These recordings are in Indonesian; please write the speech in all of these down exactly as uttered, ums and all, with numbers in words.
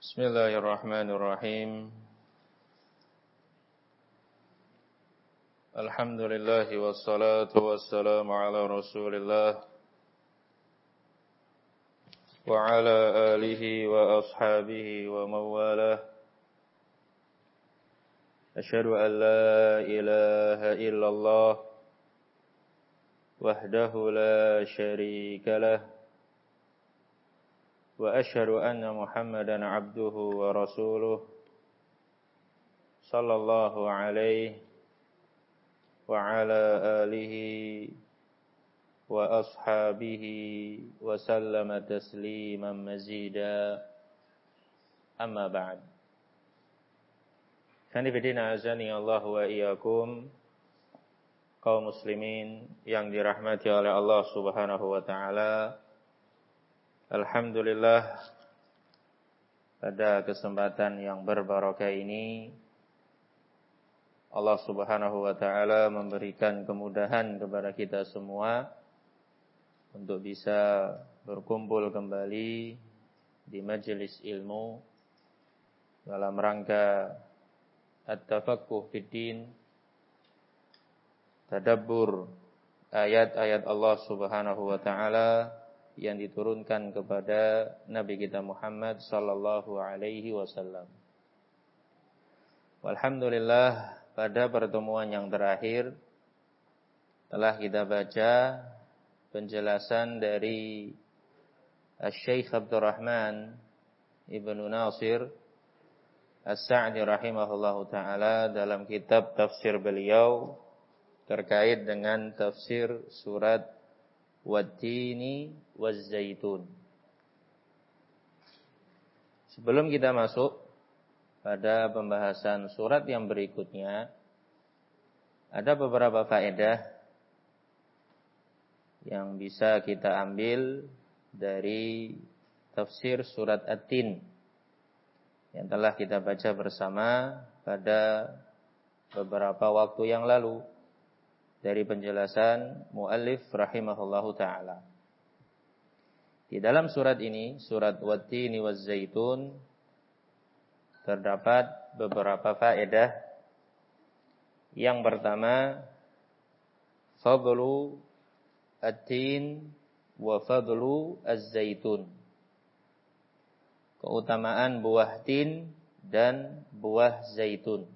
Bismillahirrahmanirrahim. Alhamdulillah wassalatu wassalamu ala Rasulillah wa ala alihi wa ashabihi wa mawalah. Asyhadu an la ilaha illallah wahdahu la syarika lah. Wa asyhadu anna Muhammadan abduhu wa rasuluh sallallahu alaihi wa ala alihi wa ashabihi wa sallama tasliman mazida. Amma ba'd. Kanifidina azani Allah wa iyyakum, kaum muslimin yang dirahmati oleh Allah Subhanahu wa taala. Alhamdulillah, pada kesempatan yang berbarakah ini Allah Subhanahu wa taala memberikan kemudahan kepada kita semua untuk bisa berkumpul kembali di majelis ilmu dalam rangka at-tafaqquh fid-din, tadabbur ayat-ayat Allah Subhanahu wa taala yang diturunkan kepada Nabi kita Muhammad sallallahu alaihi wasallam. Alhamdulillah, pada pertemuan yang terakhir telah kita baca penjelasan dari Asy-Syaikh Abdurrahman Ibnu Nasir As-Sa'di rahimahullahu taala dalam kitab tafsir beliau terkait dengan tafsir surat Wat-Tini waz-Zaitun. Sebelum kita masuk pada pembahasan surat yang berikutnya, ada beberapa faedah yang bisa kita ambil dari tafsir surat At-Tin yang telah kita baca bersama pada beberapa waktu yang lalu dari penjelasan muallif rahimahullahu taala. Di dalam surat ini, surat Wat-Tini waz-Zaitun, terdapat beberapa faedah. Yang pertama, fadlu at-tin wa fadlu az-zaitun. Keutamaan buah tin dan buah zaitun.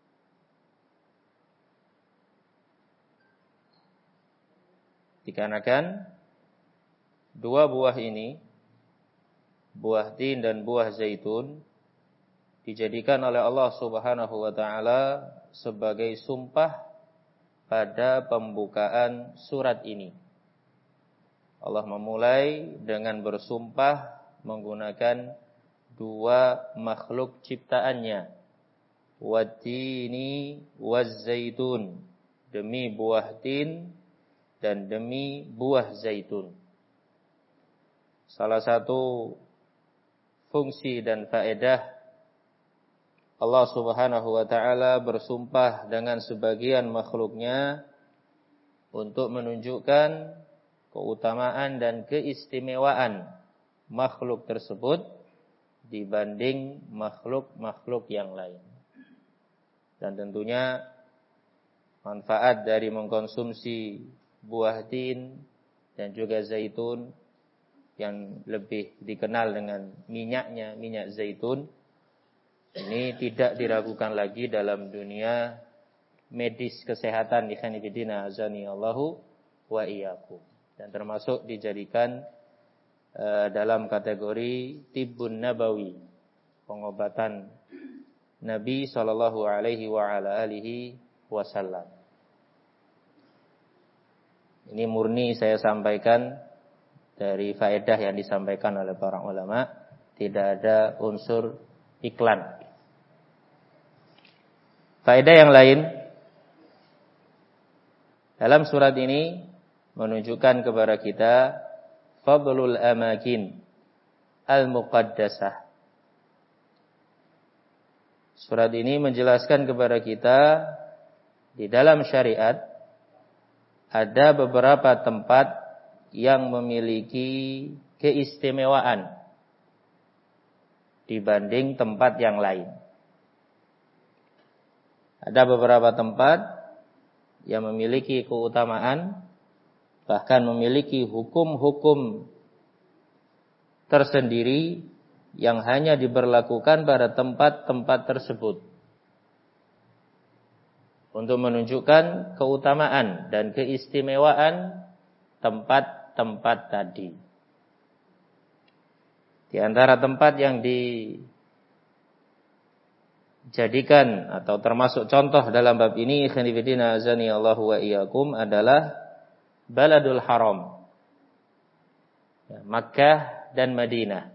Dikarenakan dua buah ini, buah tin dan buah zaitun, dijadikan oleh Allah Subhanahu wa taala sebagai sumpah pada pembukaan surat ini. Allah memulai dengan bersumpah menggunakan dua makhluk ciptaannya, Wat-Tini waz-Zaitun, demi buah tin dan demi buah zaitun. Salah satu fungsi dan faedah Allah Subhanahu wa taala bersumpah dengan sebagian makhluknya untuk menunjukkan keutamaan dan keistimewaan makhluk tersebut dibanding makhluk-makhluk yang lain. Dan tentunya manfaat dari mengkonsumsi buah tin dan juga zaitun yang lebih dikenal dengan minyaknya, minyak zaitun, ini tidak diragukan lagi dalam dunia medis kesehatan. Ikhanifidina azani Allahu wa iyyakum, dan termasuk dijadikan uh, dalam kategori tibbun nabawi, pengobatan Nabi sallallahu alaihi wa ala alihi wasallam. Ini murni saya sampaikan dari faedah yang disampaikan oleh para ulama, tidak ada unsur iklan. Faedah yang lain dalam surat ini menunjukkan kepada kita fadlul amakin al-muqaddasah. Surat ini menjelaskan kepada kita di dalam syariat ada beberapa tempat yang memiliki keistimewaan. dibanding tempat yang lain. Ada beberapa tempat yang memiliki keutamaan, bahkan memiliki hukum-hukum tersendiri yang hanya diberlakukan pada tempat-tempat tersebut, untuk menunjukkan keutamaan dan keistimewaan tempat-tempat tadi. Di antara tempat yang dijadikan atau termasuk contoh dalam bab ini, ikhwani fillah azani Allahu wa iyyakum, adalah Baladul Haram, Makkah dan Madinah.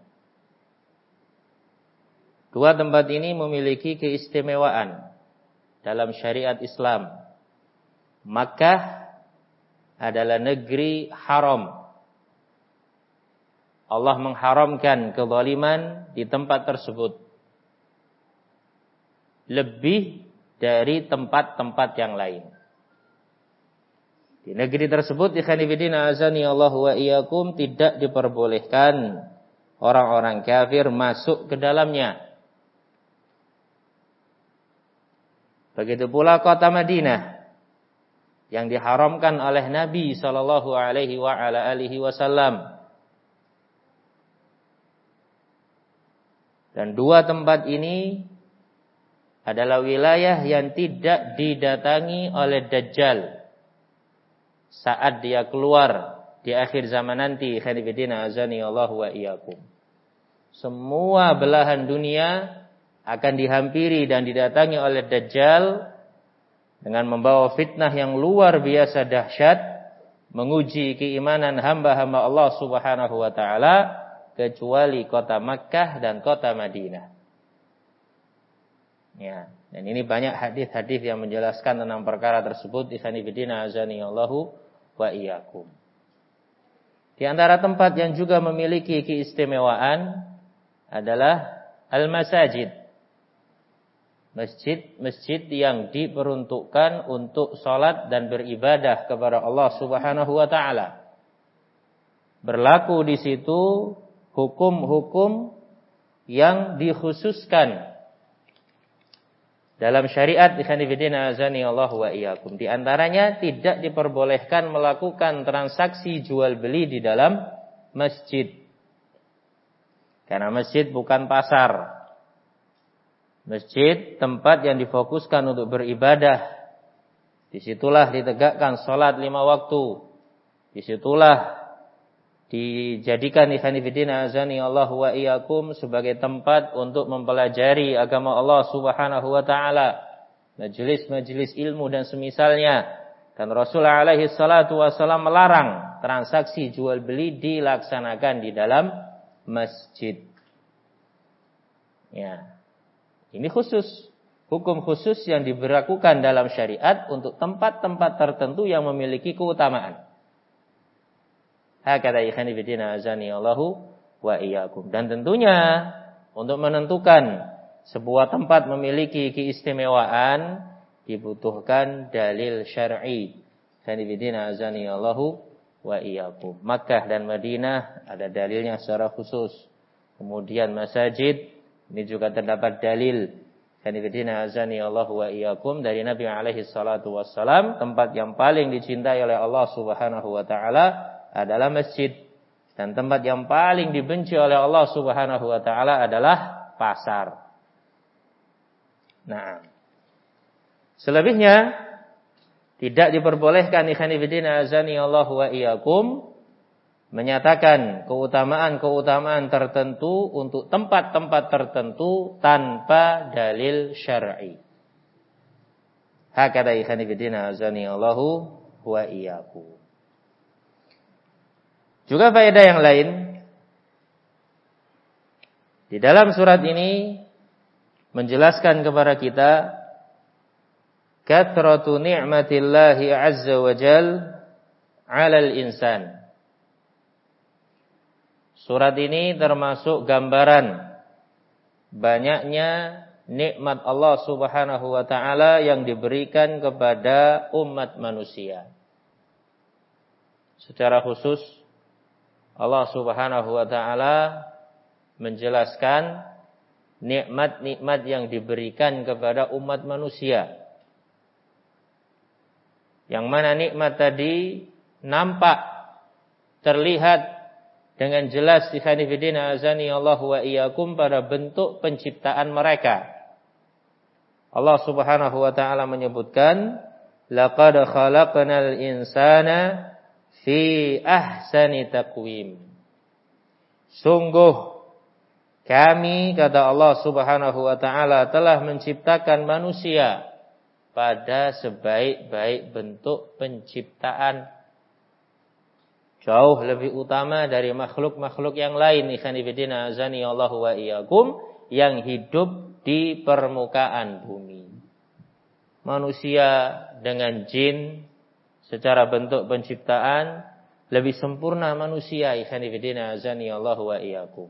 Dua tempat ini memiliki keistimewaan dalam syariat Islam. Makkah adalah negeri haram. Allah mengharamkan kezaliman di tempat tersebut lebih dari tempat-tempat yang lain. Di negeri tersebut, ikhwani fillah azani Allahu wa iyyakum, tidak diperbolehkan orang-orang kafir masuk ke dalamnya. Begitu pula kota Madinah yang diharamkan oleh Nabi sallallahu alaihi wa ala alihi wasallam. Dan dua tempat ini adalah wilayah yang tidak didatangi oleh Dajjal saat dia keluar di akhir zaman nanti. Khairuddin azani Allahu wa iyyakum. Semua belahan dunia akan dihampiri dan didatangi oleh Dajjal dengan membawa fitnah yang luar biasa dahsyat, menguji keimanan hamba-hamba Allah Subhanahu wa taala, kecuali kota Makkah dan kota Madinah. Ya, dan ini banyak hadis-hadis yang menjelaskan tentang perkara tersebut. Ikhwani fillah azani Allahu wa iyyakum. Di antara tempat yang juga memiliki keistimewaan adalah al-masajid. Masjid-masjid yang diperuntukkan untuk salat dan beribadah kepada Allah Subhanahu wa taala. Berlaku di situ hukum-hukum yang dikhususkan dalam syariat. Ikhwani fillah azani Allahu wa iyyakum. Di antaranya tidak diperbolehkan melakukan transaksi jual beli di dalam masjid. Karena masjid bukan pasar. Masjid tempat yang difokuskan untuk beribadah. Disitulah ditegakkan salat lima waktu. Disitulah dijadikan ikhwani fillah azani Allahu wa iyyakum sebagai tempat untuk mempelajari agama Allah Subhanahu wa taala, majelis-majelis ilmu dan semisalnya. Dan Rasulullah alaihi salatu wasallam melarang transaksi jual beli dilaksanakan di dalam masjid. Ya. Ini khusus, hukum khusus yang diberlakukan dalam syariat untuk tempat-tempat tertentu yang memiliki keutamaan. Hakadha ikhwani fillah azani Allahu wa iyyakum. Dan tentunya untuk menentukan sebuah tempat memiliki keistimewaan dibutuhkan dalil syar'i. Ikhwani fillah azani Allahu wa iyyakum. Makkah dan Madinah ada dalilnya secara khusus. Kemudian masjid ini juga terdapat dalil. Ikhwani fillah azani Allahu wa iyyakum dari Nabi alaihi salatu wassalam, tempat yang paling dicintai oleh Allah Subhanahu wa taala adalah masjid, dan tempat yang paling dibenci oleh Allah Subhanahu wa taala adalah pasar. Nah, selebihnya tidak diperbolehkan ikhwani fillah azani Allahu wa iyyakum menyatakan keutamaan-keutamaan tertentu untuk tempat-tempat tertentu tanpa dalil syar'i. Hakadha ikhwani fillah azani Allahu wa iyyakum. Juga faedah yang lain, di dalam surat ini menjelaskan kepada kita kathratu ni'matillahi azza wa jal 'alal insan. Surat ini termasuk gambaran banyaknya nikmat Allah Subhanahu wa taala yang diberikan kepada umat manusia. Secara khusus Allah Subhanahu wa taala menjelaskan nikmat-nikmat yang diberikan kepada umat manusia. Yang mana nikmat tadi nampak, terlihat dengan jelas di khanifidina azani Allah wa iyyakum pada bentuk penciptaan mereka. Allah Subhanahu wa taala menyebutkan, laqad khalaqnal insana fi ahsani taqwim. Sungguh kami, kata Allah Subhanahu wa taala, telah menciptakan manusia pada sebaik-baik bentuk penciptaan. Jauh lebih utama dari makhluk-makhluk yang lain, ikhwanifidina azani Allah wa iyyakum, yang hidup di permukaan bumi. Manusia dengan jin secara bentuk penciptaan lebih sempurna manusia, ikhwanifidina azani Allah wa iyyakum.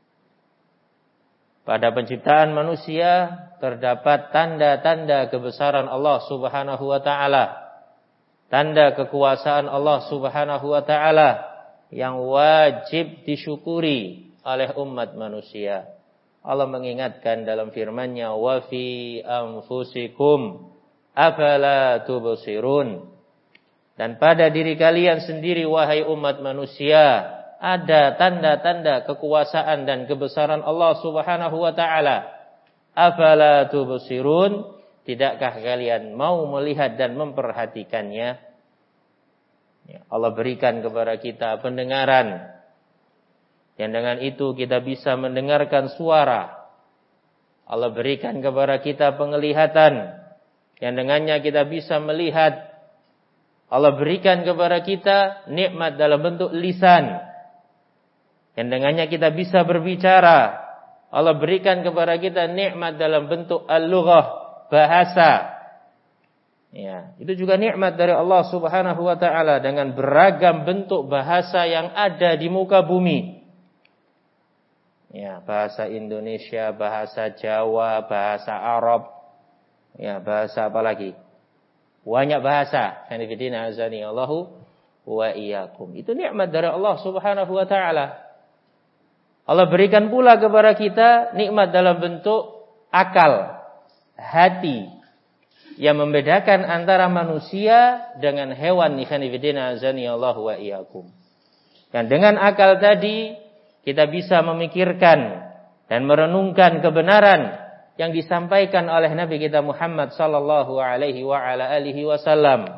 Pada penciptaan manusia terdapat tanda-tanda kebesaran Allah Subhanahu wa taala, tanda kekuasaan Allah Subhanahu wa taala yang wajib disyukuri oleh umat manusia. Allah mengingatkan dalam firman-Nya, wa fi anfusikum afala tubsirun. Dan pada diri kalian sendiri wahai umat manusia, ada tanda-tanda kekuasaan dan kebesaran Allah Subhanahu wa taala. Afala tubsirun? Tidakkah kalian mau melihat dan memperhatikannya? Allah berikan kepada kita pendengaran, yang dengan itu kita bisa mendengarkan suara. Allah berikan kepada kita penglihatan, yang dengannya kita bisa melihat. Allah berikan kepada kita nikmat dalam bentuk lisan, yang dengannya kita bisa berbicara. Allah berikan kepada kita nikmat dalam bentuk al-lughah, bahasa. Ya, itu juga nikmat dari Allah Subhanahu wa taala dengan beragam bentuk bahasa yang ada di muka bumi. Ya, bahasa Indonesia, bahasa Jawa, bahasa Arab. Ya, bahasa apa lagi? Banyak bahasa. Hanifidina azani Allahu wa iyyakum. Itu nikmat dari Allah Subhanahu wa taala. Allah berikan pula kepada kita nikmat dalam bentuk akal, hati, yang membedakan antara manusia dengan hewan. Ikhwanifidina azani Allah wa iyyakum. Dan dengan akal tadi kita bisa memikirkan dan merenungkan kebenaran yang disampaikan oleh Nabi kita Muhammad sallallahu alaihi wa ala alihi wasallam.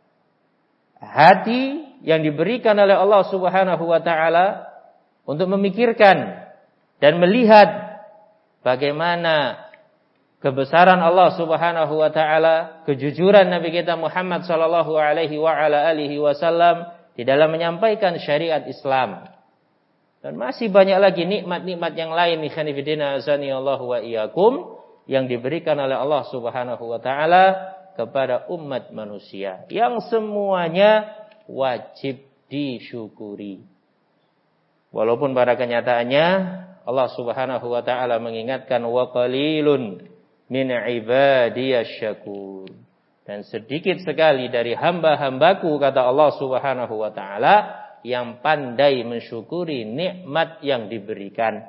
Hati yang diberikan oleh Allah Subhanahu wa taala untuk memikirkan dan melihat bagaimana kebesaran Allah Subhanahu wa taala, kejujuran Nabi kita Muhammad sallallahu alaihi wa ala alihi wasallam di dalam menyampaikan syariat Islam. Dan masih banyak lagi nikmat-nikmat yang lain, ikhwanifidina azani Allah wa iyyakum, yang diberikan oleh Allah Subhanahu wa taala kepada umat manusia, yang semuanya wajib disyukuri. Walaupun pada kenyataannya Allah Subhanahu wa taala mengingatkan, wa qalilun min ibadiyasy syakur. Dan sedikit sekali dari hamba-hambaku, kata Allah Subhanahu wa taala, yang pandai mensyukuri nikmat yang diberikan.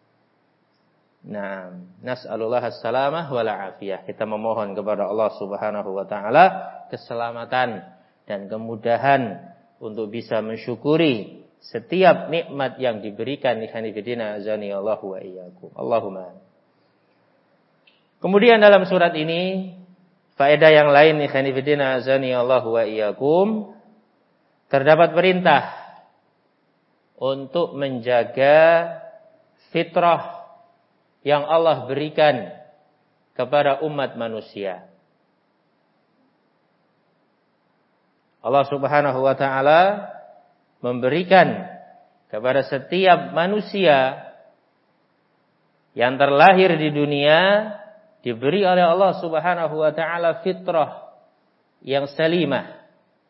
Nah, nas'alullah as-salamah wal afiyah. Kita memohon kepada Allah Subhanahu wa taala keselamatan dan kemudahan untuk bisa mensyukuri setiap nikmat yang diberikan. Ikhwanifidina azani Allah wa iyyakum. Allahumma. Kemudian dalam surat ini faedah yang lain, ikhwanifidina azani Allah wa iyyakum, terdapat perintah untuk menjaga fitrah yang Allah berikan kepada umat manusia. Allah Subhanahu wa taala memberikan kepada setiap manusia yang terlahir di dunia, diberi oleh Allah Subhanahu wa taala fitrah yang salimah.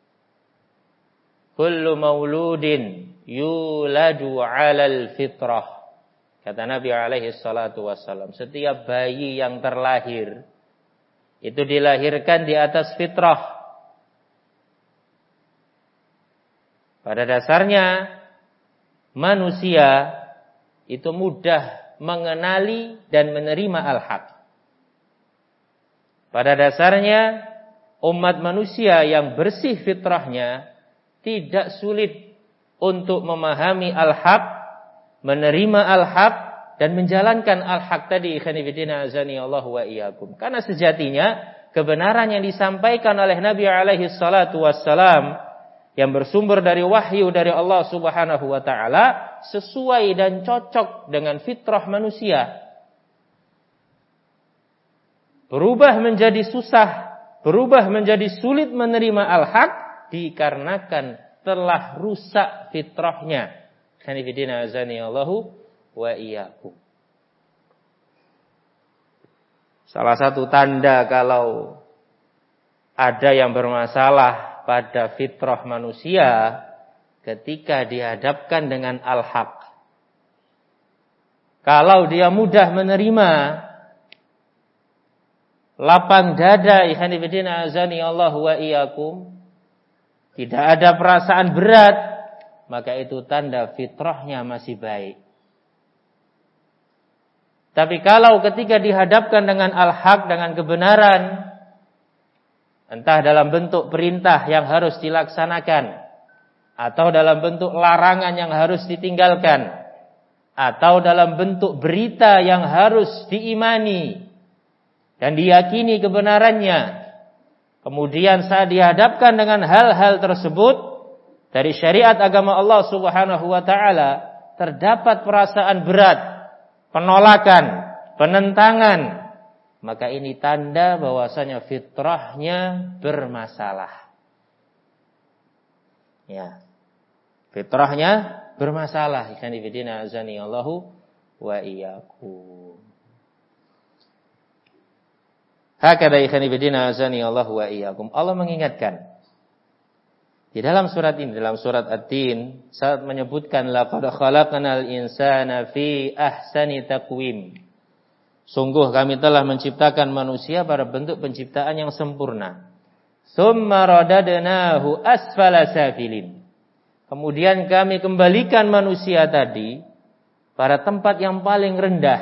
Kullu mauludin yuladu 'alal fitrah. Kata Nabi alaihi salatu wassalam, setiap bayi yang terlahir itu dilahirkan di atas fitrah. Pada dasarnya manusia itu mudah mengenali dan menerima al-haq. Pada dasarnya umat manusia yang bersih fitrahnya tidak sulit untuk memahami al-haq, menerima al-haq dan menjalankan al-haq tadi. Ikhwani fillah azani Allah wa iyyakum. Karena sejatinya kebenaran yang disampaikan oleh Nabi alaihi salatu wassalam yang bersumber dari wahyu dari Allah Subhanahu wa taala sesuai dan cocok dengan fitrah manusia. Berubah menjadi susah, berubah menjadi sulit menerima al-haq dikarenakan telah rusak fitrahnya. Khanifidina azani Allahu wa iyyakum. Salah satu tanda kalau ada yang bermasalah pada fitrah manusia ketika dihadapkan dengan al-haq. Kalau dia mudah menerima, lapang dada, ikhwanifidina azani Allah wa iyyakum, tidak ada perasaan berat, maka itu tanda fitrahnya masih baik. Tapi kalau ketika dihadapkan dengan al-haq, dengan kebenaran, entah dalam bentuk perintah yang harus dilaksanakan, atau dalam bentuk larangan yang harus ditinggalkan, atau dalam bentuk berita yang harus diimani dan diyakini kebenarannya, kemudian saat dihadapkan dengan hal-hal tersebut dari syariat agama Allah Subhanahu wa taala, terdapat perasaan berat, penolakan, penentangan, maka ini tanda bahwasanya fitrahnya bermasalah. Ya. Fitrahnya bermasalah. Ikhwan fillah azani Allahu wa iyyakum. Hakada ikhwan fillah azani Allahu wa iyyakum. Allah mengingatkan di dalam surat ini, dalam surat At-Tin, saat menyebutkan laqad khalaqnal insana fi ahsani taqwim. Sungguh kami telah menciptakan manusia pada bentuk penciptaan yang sempurna. Tsumma radadnahu asfala safilin. Kemudian kami kembalikan manusia tadi pada tempat yang paling rendah.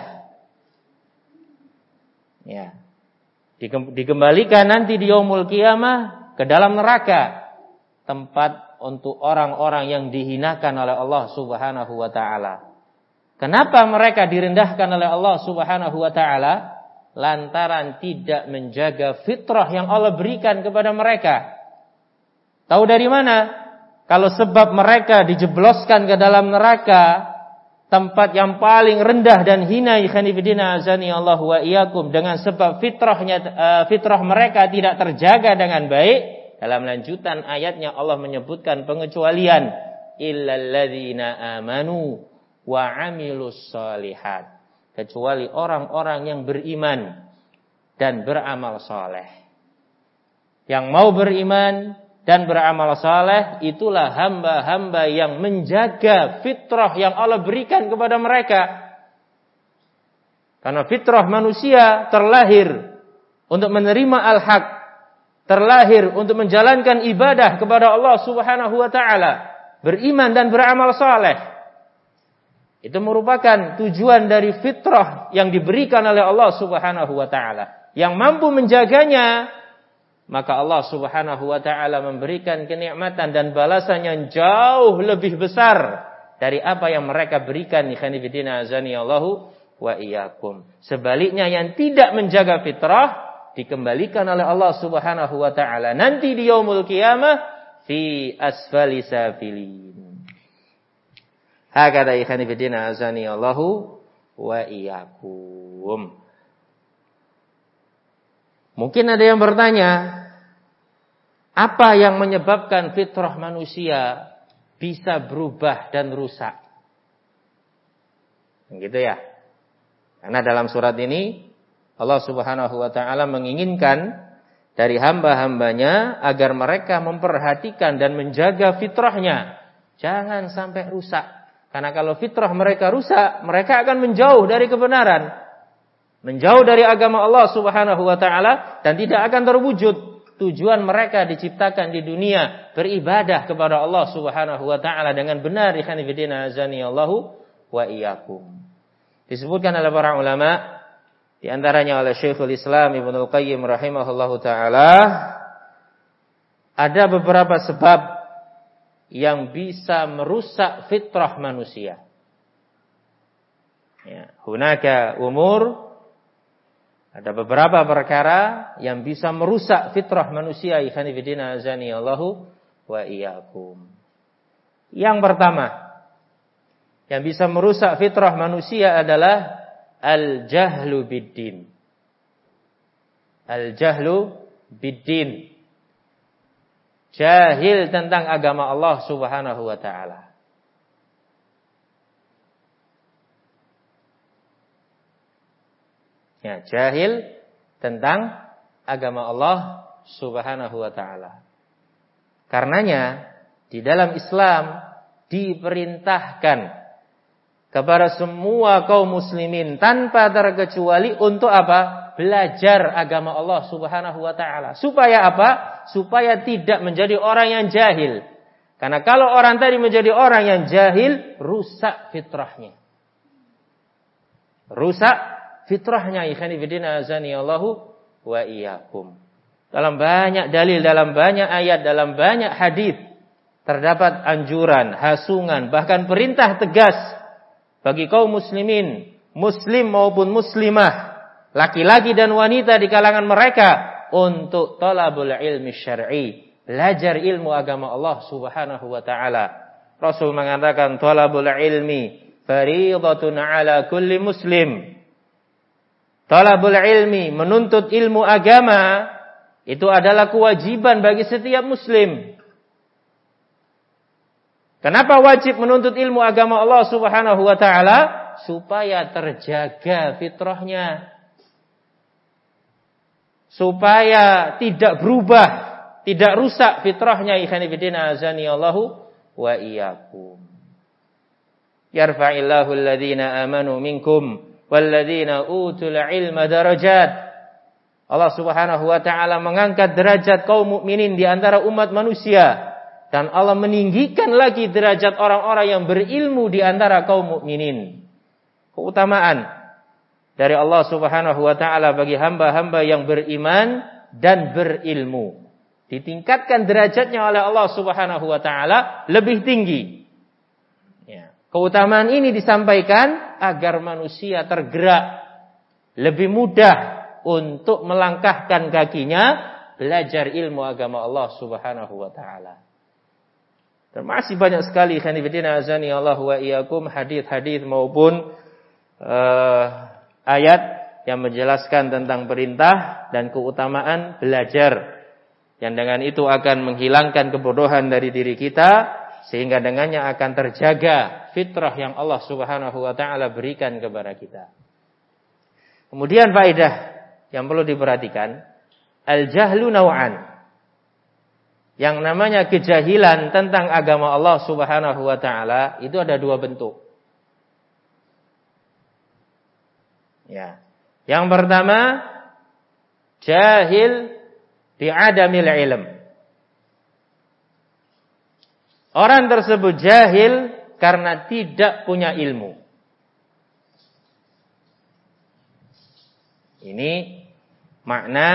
Ya. Dikembalikan nanti di yaumul qiyamah ke dalam neraka. Tempat untuk orang-orang yang dihinakan oleh Allah Subhanahu wa taala. Kenapa mereka direndahkan oleh Allah Subhanahu wa taala? Lantaran tidak menjaga fitrah yang Allah berikan kepada mereka. Tahu dari mana? Kalau sebab mereka dijebloskan ke dalam neraka, tempat yang paling rendah dan hina, ikhwanifidina azani Allah wa iyyakum, dengan sebab fitrahnya uh, fitrah mereka tidak terjaga dengan baik. Dalam lanjutan ayatnya Allah menyebutkan pengecualian illal ladzina amanu wa amilus shalihat, kecuali orang-orang yang beriman dan beramal saleh. Yang mau beriman dan beramal saleh itulah hamba-hamba yang menjaga fitrah yang Allah berikan kepada mereka. Karena fitrah manusia terlahir untuk menerima al-haq, terlahir untuk menjalankan ibadah kepada Allah Subhanahu wa taala, beriman dan beramal saleh. Itu merupakan tujuan dari fitrah yang diberikan oleh Allah Subhanahu wa taala. Yang mampu menjaganya, maka Allah Subhanahu wa taala memberikan kenikmatan dan balasan yang jauh lebih besar dari apa yang mereka berikan. Ikhwanifidina azani Allahu wa iyyakum. Sebaliknya yang tidak menjaga fitrah dikembalikan oleh Allah Subhanahu wa taala nanti di yaumul qiyamah fi asfali safilin. Hakada ikhwan fillah azani Allahu wa iyyakum. Mungkin ada yang bertanya, apa yang menyebabkan fitrah manusia bisa berubah dan rusak? Gitu ya. Karena dalam surat ini Allah Subhanahu wa taala menginginkan dari hamba-hambanya agar mereka memperhatikan dan menjaga fitrahnya. Jangan sampai rusak. Karena kalau fitrah mereka rusak, mereka akan menjauh dari kebenaran. Menjauh dari agama Allah Subhanahu wa taala dan tidak akan terwujud tujuan mereka diciptakan di dunia, beribadah kepada Allah Subhanahu wa taala dengan benar. Ikhwan fillah azani Allahu wa iyyakum. Disebutkan oleh para ulama, di antaranya oleh Syekhul Islam Ibnul Qayyim rahimahullahu taala, ada beberapa sebab yang bisa merusak fitrah manusia. Ya, hunaka umur, ada beberapa perkara yang bisa merusak fitrah manusia. Ikhwani fillah azani Allahu wa iyyakum. Yang pertama yang bisa merusak fitrah manusia adalah al-jahlu biddin. Al-jahlu biddin. Jahil tentang agama Allah Subhanahu wa taala. Ya, jahil tentang agama Allah Subhanahu wa taala. Karenanya di dalam Islam diperintahkan kepada semua kaum muslimin tanpa terkecuali untuk apa? Belajar agama Allah Subhanahu wa taala. Supaya apa? Supaya tidak menjadi orang yang jahil. Karena kalau orang tadi menjadi orang yang jahil, rusak fitrahnya. Rusak fitrahnya. Ikhwani fillah azani Allahu wa iyyakum. Dalam banyak dalil, dalam banyak ayat, dalam banyak hadis terdapat anjuran, hasungan, bahkan perintah tegas bagi kaum muslimin, muslim maupun muslimah, laki-laki dan wanita di kalangan mereka untuk talabul ilmi syar'i, belajar ilmu agama Allah Subhanahu wa taala. Rasul mengatakan talabul ilmi fariidatun ala kulli muslim. Talabul ilmi, menuntut ilmu agama, itu adalah kewajiban bagi setiap muslim. Kenapa wajib menuntut ilmu agama Allah Subhanahu wa taala? Supaya terjaga fitrahnya. Supaya tidak berubah, tidak rusak fitrahnya. Ikhwani fillah azani Allahu wa iyyakum. Yarfa'illahu alladhina amanu minkum walladhina utul ilma darajat. Allah Subhanahu wa taala mengangkat derajat kaum mukminin di antara umat manusia. Dan Allah meninggikan lagi derajat orang-orang yang berilmu di antara kaum mukminin. Keutamaan dari Allah Subhanahu wa taala bagi hamba-hamba yang beriman dan berilmu. Ditingkatkan derajatnya oleh Allah Subhanahu wa taala lebih tinggi. Ya. Keutamaan ini disampaikan agar manusia tergerak lebih mudah untuk melangkahkan kakinya belajar ilmu agama Allah Subhanahu wa taala. Dan masih banyak sekali ikhwan fillah azani Allah wa iyyakum hadis-hadis maupun uh, ayat yang menjelaskan tentang perintah dan keutamaan belajar, yang dengan itu akan menghilangkan kebodohan dari diri kita, sehingga dengannya akan terjaga fitrah yang Allah Subhanahu wa taala berikan kepada kita. Kemudian faedah yang perlu diperhatikan, al-jahlu naw'an. Yang namanya kejahilan tentang agama Allah Subhanahu wa taala itu ada dua bentuk. Ya. Yang pertama, jahil bi'adamil ilm. Orang tersebut jahil karena tidak punya ilmu. Ini makna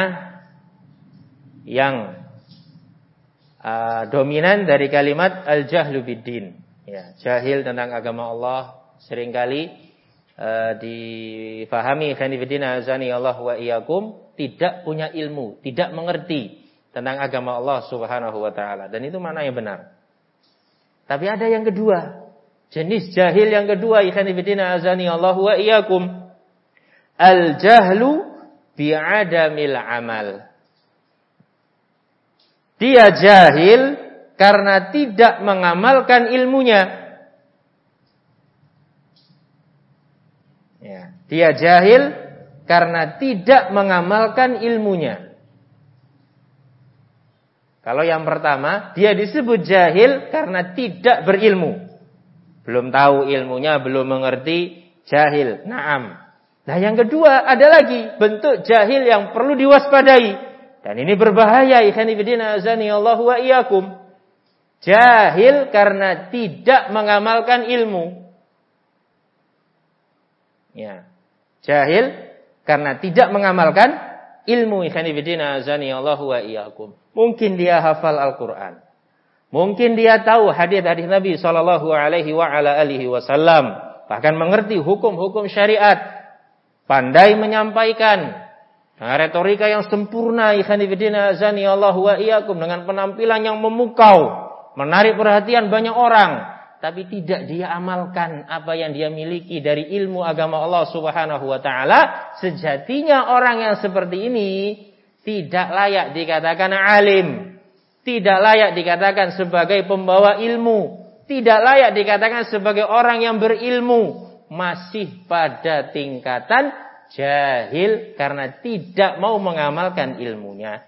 yang Uh, dominan dari kalimat al-jahlu biddin. Ya, jahil tentang agama Allah seringkali uh, difahami ikhwani fillah azani Allah wa iyyakum, tidak punya ilmu, tidak mengerti tentang agama Allah Subhanahu wa taala, dan itu makna yang benar. Tapi ada yang kedua, jenis jahil yang kedua ikhwani fillah azani Allah wa iyyakum, al-jahlu bi'adamil amal. Dia jahil karena tidak mengamalkan ilmunya. Ya, dia jahil karena tidak mengamalkan ilmunya. Kalau yang pertama, dia disebut jahil karena tidak berilmu. Belum tahu ilmunya, belum mengerti, jahil. Naam. Nah, yang kedua ada lagi bentuk jahil yang perlu diwaspadai. Dan ini berbahaya, ikhwani fillah azani Allahu wa iyyakum. Jahil karena tidak mengamalkan ilmu. Ya. Jahil karena tidak mengamalkan ilmu. Ikhwani fillah azani Allahu wa iyyakum. Mungkin dia hafal Al-Qur'an. Mungkin dia tahu hadis-hadis Nabi sallallahu alaihi wa ala alihi wasallam, bahkan mengerti hukum-hukum syariat, pandai menyampaikan dengan retorika yang sempurna, ikhwani fillah azani Allahu wa iyyakum, dengan penampilan yang memukau, menarik perhatian banyak orang, tapi tidak dia amalkan apa yang dia miliki dari ilmu agama Allah Subhanahu wa taala. Sejatinya orang yang seperti ini tidak layak dikatakan alim, tidak layak dikatakan sebagai pembawa ilmu, tidak layak dikatakan sebagai orang yang berilmu, masih pada tingkatan jahil karena tidak mau mengamalkan ilmunya.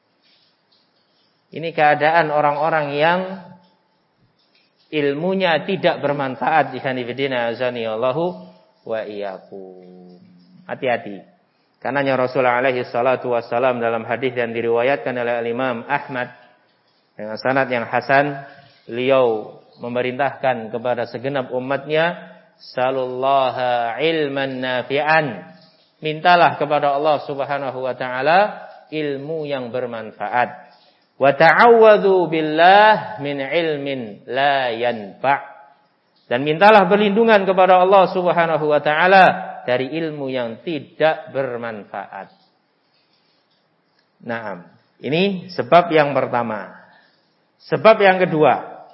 Ini keadaan orang-orang yang ilmunya tidak bermanfaat. Ikhwani fillah azani Allahu wa iyyakum. Hati-hati. Karenanya Rasulullah alaihi salatu wassalam dalam hadis yang diriwayatkan oleh Imam Ahmad dengan sanad yang hasan, beliau memerintahkan kepada segenap umatnya, salullaha ilman nafi'an. Mintalah kepada Allah Subhanahu wa taala ilmu yang bermanfaat. Wa ta'awwadzu billah min ilmin la yanfa'. Dan mintalah perlindungan kepada Allah Subhanahu wa taala dari ilmu yang tidak bermanfaat. Naam. Ini sebab yang pertama. Sebab yang kedua.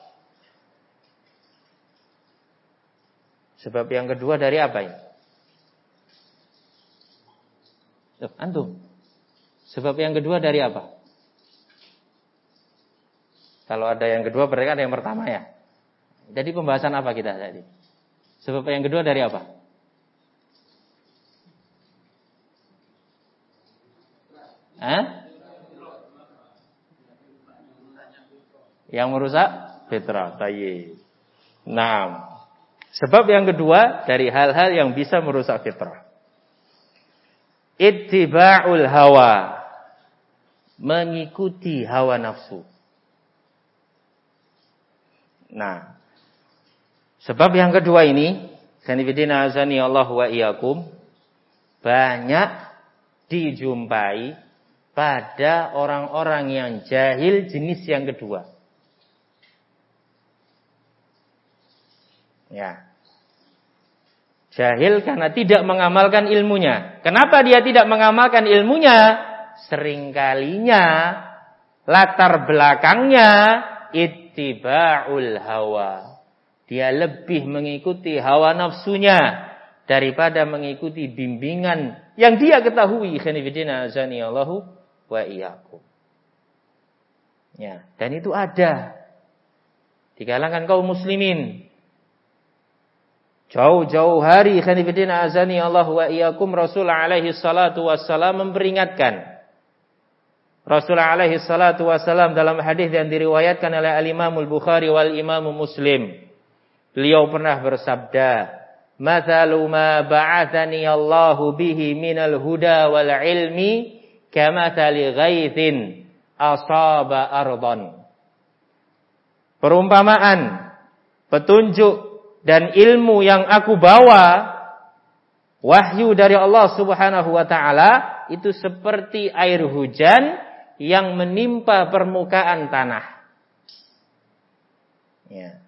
Sebab yang kedua dari apa ini? Antum. Sebab yang kedua dari apa? Kalau ada yang kedua berarti ada yang pertama ya. Jadi pembahasan apa kita tadi? Sebab yang kedua dari apa? Hah? Yang merusak fitrah. Tayyib. Nah, sebab yang kedua dari hal-hal yang bisa merusak fitrah. Ittiba'ul hawa. Mengikuti hawa nafsu. Nah, sebab yang kedua ini, sanifidina azani Allah wa iyyakum, banyak dijumpai pada orang-orang yang jahil jenis yang kedua. Ya. Jahil karena tidak mengamalkan ilmunya. Kenapa dia tidak mengamalkan ilmunya? Seringkalinya latar belakangnya ittiba'ul hawa. Dia lebih mengikuti hawa nafsunya daripada mengikuti bimbingan yang dia ketahui. Khanifidina azani Allahu wa iyyakum. Ya, dan itu ada di kalangan kaum muslimin. Jauh-jauh hari khanifidina azani Allahu wa iyyakum, Rasul alaihi salatu wassalam memperingatkan. Rasul alaihi salatu wassalam dalam hadis yang diriwayatkan oleh Al-Imam Al-Bukhari wal Imam Muslim, beliau pernah bersabda, "Mathalu ma ba'athani Allahu bihi minal huda wal ilmi kamathali ghaithin asaba ardhan." Perumpamaan, petunjuk dan ilmu yang aku bawa, wahyu dari Allah Subhanahu wa taala, itu seperti air hujan yang menimpa permukaan tanah. Ya.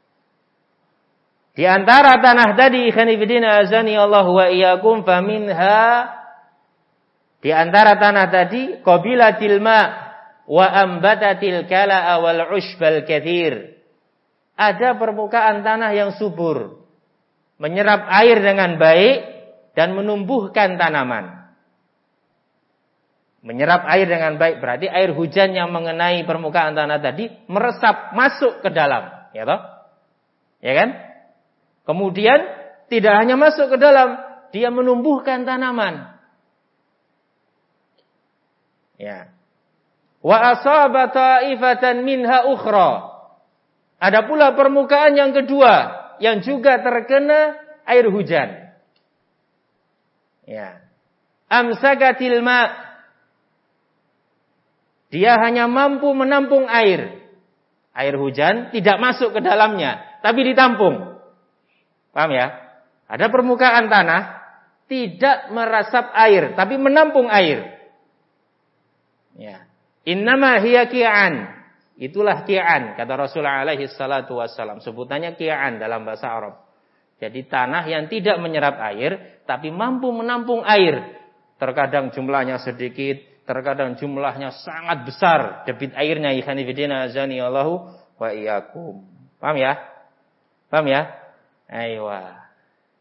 Di antara tanah tadi, khanifidina azani Allah wa iyyakum, faminha, di antara tanah tadi, qabilatil ma wa ambatatil kala'a wal ushbal katsir. Ada permukaan tanah yang subur, menyerap air dengan baik dan menumbuhkan tanaman. Menyerap air dengan baik berarti air hujan yang mengenai permukaan tanah tadi meresap masuk ke dalam, ya toh? Ya kan? Kemudian tidak hanya masuk ke dalam, dia menumbuhkan tanaman. Ya. Wa asaba ta'ifatan minha ukhra. Ada pula permukaan yang kedua yang juga terkena air hujan. Ya. Amsakatil ma'. Dia hanya mampu menampung air. Air hujan tidak masuk ke dalamnya, tapi ditampung. Paham ya? Ada permukaan tanah tidak merasap air, tapi menampung air. Ya. Innama hiya ki'an. Itulah ki'an, kata Rasulullah alaihi salatu wassalam. Sebutannya ki'an dalam bahasa Arab. Jadi tanah yang tidak menyerap air, tapi mampu menampung air. Terkadang jumlahnya sedikit, terkadang jumlahnya sangat besar. Debit airnya, ikhwan fillah azani Allahu wa iyyakum. Paham ya? Paham ya? Aywa.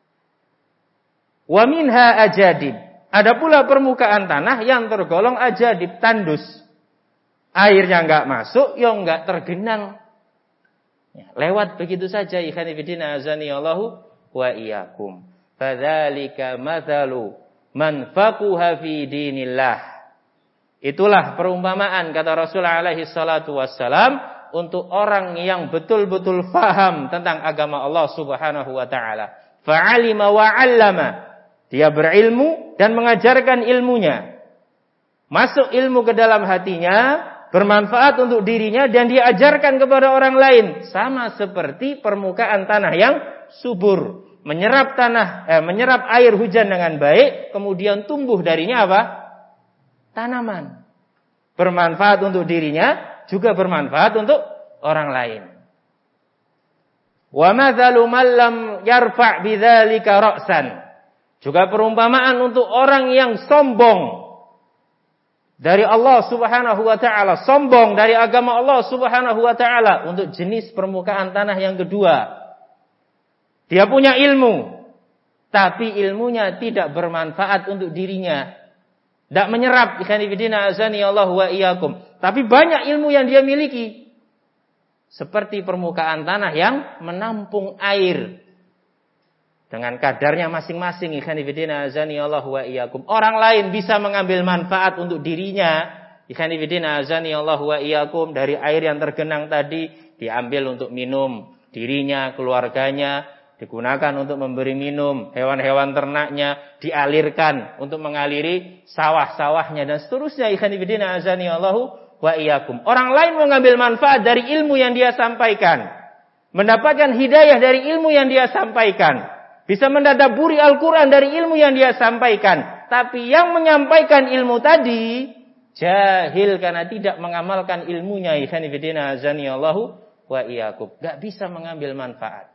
Wa minha ajadib. Ada pula permukaan tanah yang tergolong ajadib, tandus. Airnya enggak masuk, yang enggak tergenang. Ya, lewat begitu saja. Ikhwan fillah azani Allahu wa iyyakum. Fadzalika mathalu man faqaha fi dinillah. Itulah perumpamaan kata Rasulullah alaihi salatu wassalam untuk orang yang betul-betul faham tentang agama Allah Subhanahu wa taala. Fa'alima wa 'allama. Dia berilmu dan mengajarkan ilmunya. Masuk ilmu ke dalam hatinya, bermanfaat untuk dirinya dan diajarkan kepada orang lain. Sama seperti permukaan tanah yang subur, menyerap tanah, eh, menyerap air hujan dengan baik, kemudian tumbuh darinya apa? Tanaman. Bermanfaat untuk dirinya, juga bermanfaat untuk orang lain. Wa mathalu man lam yarfa' bidzalika ra'san. Juga perumpamaan untuk orang yang sombong dari Allah Subhanahu wa taala, sombong dari agama Allah Subhanahu wa taala untuk jenis permukaan tanah yang kedua. Dia punya ilmu, tapi ilmunya tidak bermanfaat untuk dirinya. Tidak menyerap, ikhwan fillah azani Allah wa iyyakum. Tapi banyak ilmu yang dia miliki. Seperti permukaan tanah yang menampung air. Dengan kadarnya masing-masing, ikhwan fillah azani Allah wa iyyakum. Orang lain bisa mengambil manfaat untuk dirinya, ikhwan fillah azani Allah wa iyyakum, dari air yang tergenang tadi diambil untuk minum, dirinya, keluarganya, digunakan untuk memberi minum, hewan-hewan ternaknya dialirkan untuk mengaliri sawah-sawahnya dan seterusnya, ikhwan fillah azani Allah wa iyyakum. Orang lain mengambil manfaat dari ilmu yang dia sampaikan, mendapatkan hidayah dari ilmu yang dia sampaikan. Bisa mendadaburi Al-Quran dari ilmu yang dia sampaikan. Tapi yang menyampaikan ilmu tadi jahil karena tidak mengamalkan ilmunya. Ikhwan fillah azani Allahu wa iyyakum. Gak bisa mengambil manfaat.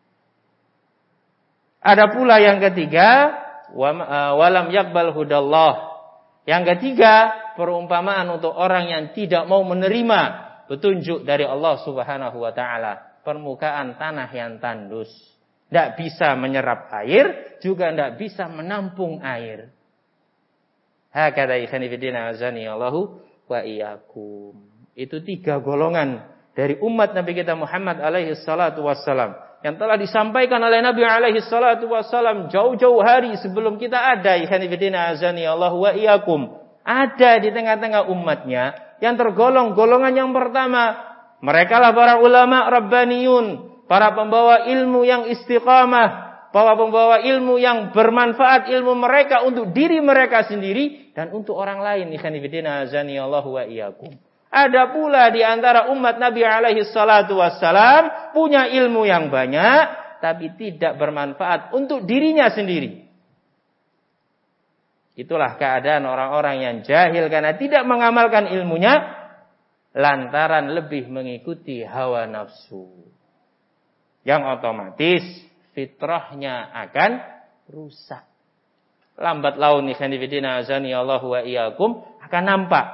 Ada pula yang ketiga, walam yakbal hudallah. Yang ketiga, perumpamaan untuk orang yang tidak mau menerima petunjuk dari Allah Subhanahu wa taala. Permukaan tanah yang tandus. Tidak bisa menyerap air, juga tidak bisa menampung air. Hakadha ikhwan fillah azani Allahu wa iyyakum. Itu tiga golongan dari umat Nabi kita Muhammad alaihi salatu wassalam yang telah disampaikan oleh Nabi alaihi salatu wassalam jauh-jauh hari sebelum kita ada, ikhwan fillah azani Allahu wa iyyakum. Ada di tengah-tengah umatnya yang tergolong golongan yang pertama. Mereka lah para ulama rabbaniyun, para pembawa ilmu yang istiqamah, para pembawa ilmu yang bermanfaat ilmu mereka untuk diri mereka sendiri dan untuk orang lain. Ikhwan fillah azani Allahu wa iyyakum. Ada pula di antara umat Nabi alaihi salatu wassalam punya ilmu yang banyak tapi tidak bermanfaat untuk dirinya sendiri. Itulah keadaan orang-orang yang jahil karena tidak mengamalkan ilmunya lantaran lebih mengikuti hawa nafsu. Yang otomatis fitrahnya akan rusak. Lambat laun ikhwan fillah azani Allahu wa iyyakum akan nampak.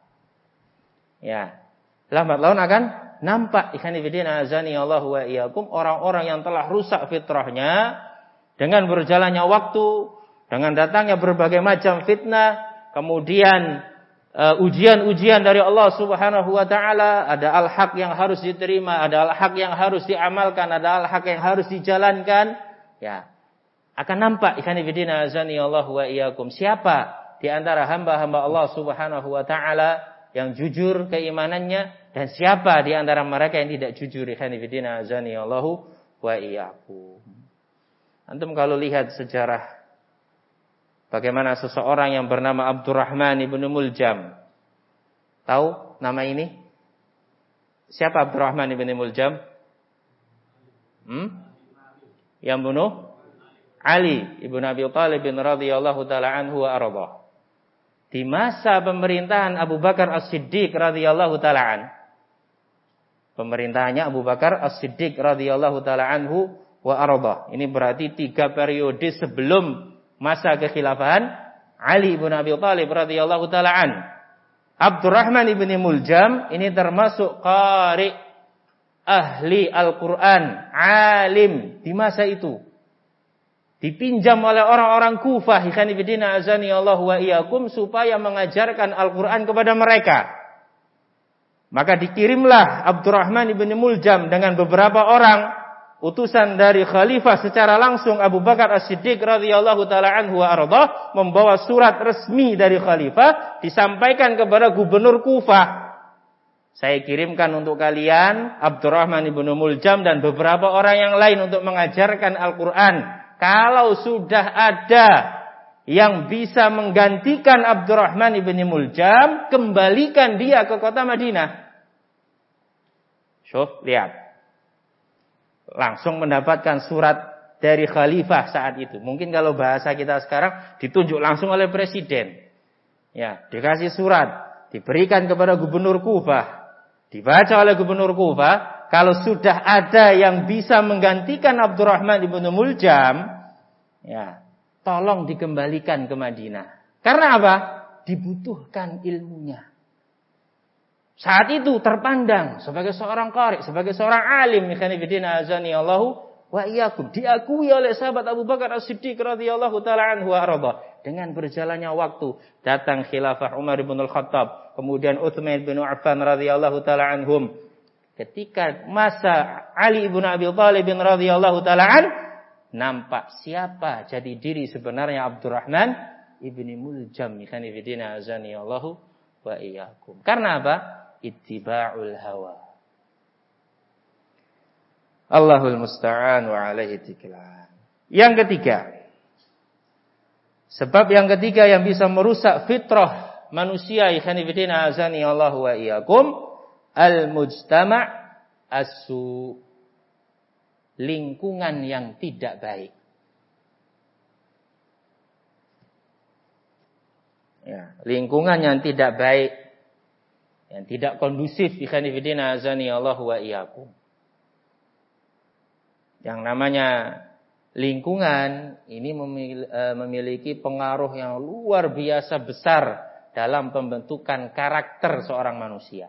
Ya. Lambat laun akan nampak ikhwan fillah azani Allahu wa iyyakum orang-orang yang telah rusak fitrahnya dengan berjalannya waktu, dengan datangnya berbagai macam fitnah, kemudian Uh, ujian-ujian dari Allah Subhanahu wa taala, ada al-haq yang harus diterima, ada al-haq yang harus diamalkan, ada al-haq yang harus dijalankan, ya. Akan nampak ikhwan fillah azani Allahu wa iyyakum siapa di antara hamba-hamba Allah Subhanahu wa taala yang jujur keimanannya dan siapa di antara mereka yang tidak jujur, ikhwan fillah azani Allahu wa iyyakum. Antum kalau lihat sejarah bagaimana seseorang yang bernama Abdurrahman ibn Muljam. Tahu nama ini? Siapa Abdurrahman ibn Muljam? Hmm? Yang bunuh Ali ibn Abi Thalib radhiyallahu taala anhu wa arda. Di masa pemerintahan Abu Bakar As-Siddiq radhiyallahu taala an. Pemerintahannya Abu Bakar As-Siddiq radhiyallahu taala anhu wa arda. Ini berarti tiga periode sebelum masa kekhilafahan Ali ibn Abi Thalib radhiyallahu taala an. Abdurrahman ibn Muljam ini termasuk qari ahli Al-Quran, alim di masa itu. Dipinjam oleh orang-orang Kufah, ikhwani fillah azani Allah wa iyyakum, supaya mengajarkan Al-Quran kepada mereka. Maka dikirimlah Abdurrahman ibn Muljam dengan beberapa orang utusan dari khalifah secara langsung Abu Bakar As-Siddiq radhiyallahu taala anhu wa arda, membawa surat resmi dari khalifah disampaikan kepada gubernur Kufah. Saya kirimkan untuk kalian Abdurrahman ibn Muljam dan beberapa orang yang lain untuk mengajarkan Al-Quran. Kalau sudah ada yang bisa menggantikan Abdurrahman ibn Muljam, kembalikan dia ke kota Madinah. Syuf, lihat. Langsung mendapatkan surat dari khalifah saat itu. Mungkin kalau bahasa kita sekarang ditunjuk langsung oleh presiden. Ya, dikasih surat, diberikan kepada gubernur Kufah. Dibaca oleh gubernur Kufah, kalau sudah ada yang bisa menggantikan Abdurrahman ibn Muljam, ya, tolong dikembalikan ke Madinah. Karena apa? Dibutuhkan ilmunya. Saat itu terpandang sebagai seorang qari, sebagai seorang alim, ikhwan fillah azani Allahu wa iyyakum, diakui oleh sahabat Abu Bakar As-Siddiq radhiyallahu taala anhu wa arda. Dengan berjalannya waktu, datang khilafah Umar bin Al-Khattab, kemudian Utsman bin Affan radhiyallahu taala anhum. Ketika masa Ali bin Abi Thalib radhiyallahu taala an, nampak siapa jadi diri sebenarnya Abdurrahman ibni Muljam, ikhwan fillah azani Allahu wa iyyakum. Karena apa? Ittiba'ul hawa. Allahul musta'an wa alaihi tiklan. Yang ketiga, sebab yang ketiga yang bisa merusak fitrah manusia, ikhwan fillah azani Allah wa iyyakum, al-mujtama' as-su, lingkungan yang tidak baik. Ya, lingkungan yang tidak baik, yang tidak kondusif, ikhwan fillah azani Allah wa iyyakum. Yang namanya lingkungan ini memiliki pengaruh yang luar biasa besar dalam pembentukan karakter seorang manusia.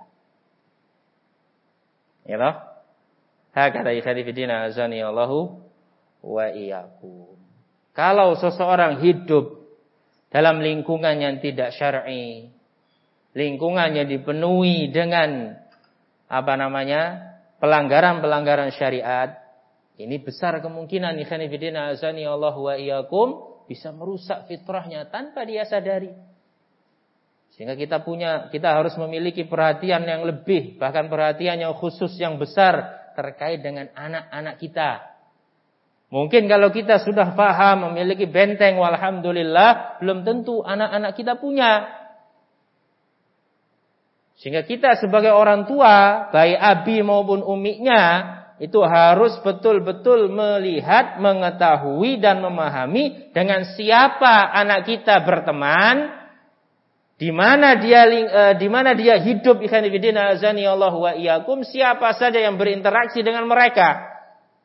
Ya toh? Hakata ikhwan fillah azani Allah wa iyyakum. Kalau seseorang hidup dalam lingkungan yang tidak syar'i, lingkungan yang dipenuhi dengan apa namanya pelanggaran-pelanggaran syariat, ini besar kemungkinan ikhwan fillah azani Allah wa iyyakum bisa merusak fitrahnya tanpa dia sadari. Sehingga kita punya, kita harus memiliki perhatian yang lebih, bahkan perhatian yang khusus yang besar terkait dengan anak-anak kita. Mungkin kalau kita sudah paham, memiliki benteng, walhamdulillah, belum tentu anak-anak kita punya. Sehingga kita sebagai orang tua, baik abi maupun uminya, itu harus betul-betul melihat, mengetahui dan memahami dengan siapa anak kita berteman, di mana dia di mana dia hidup, ikhwan fillah azani Allah wa iyyakum, siapa saja yang berinteraksi dengan mereka.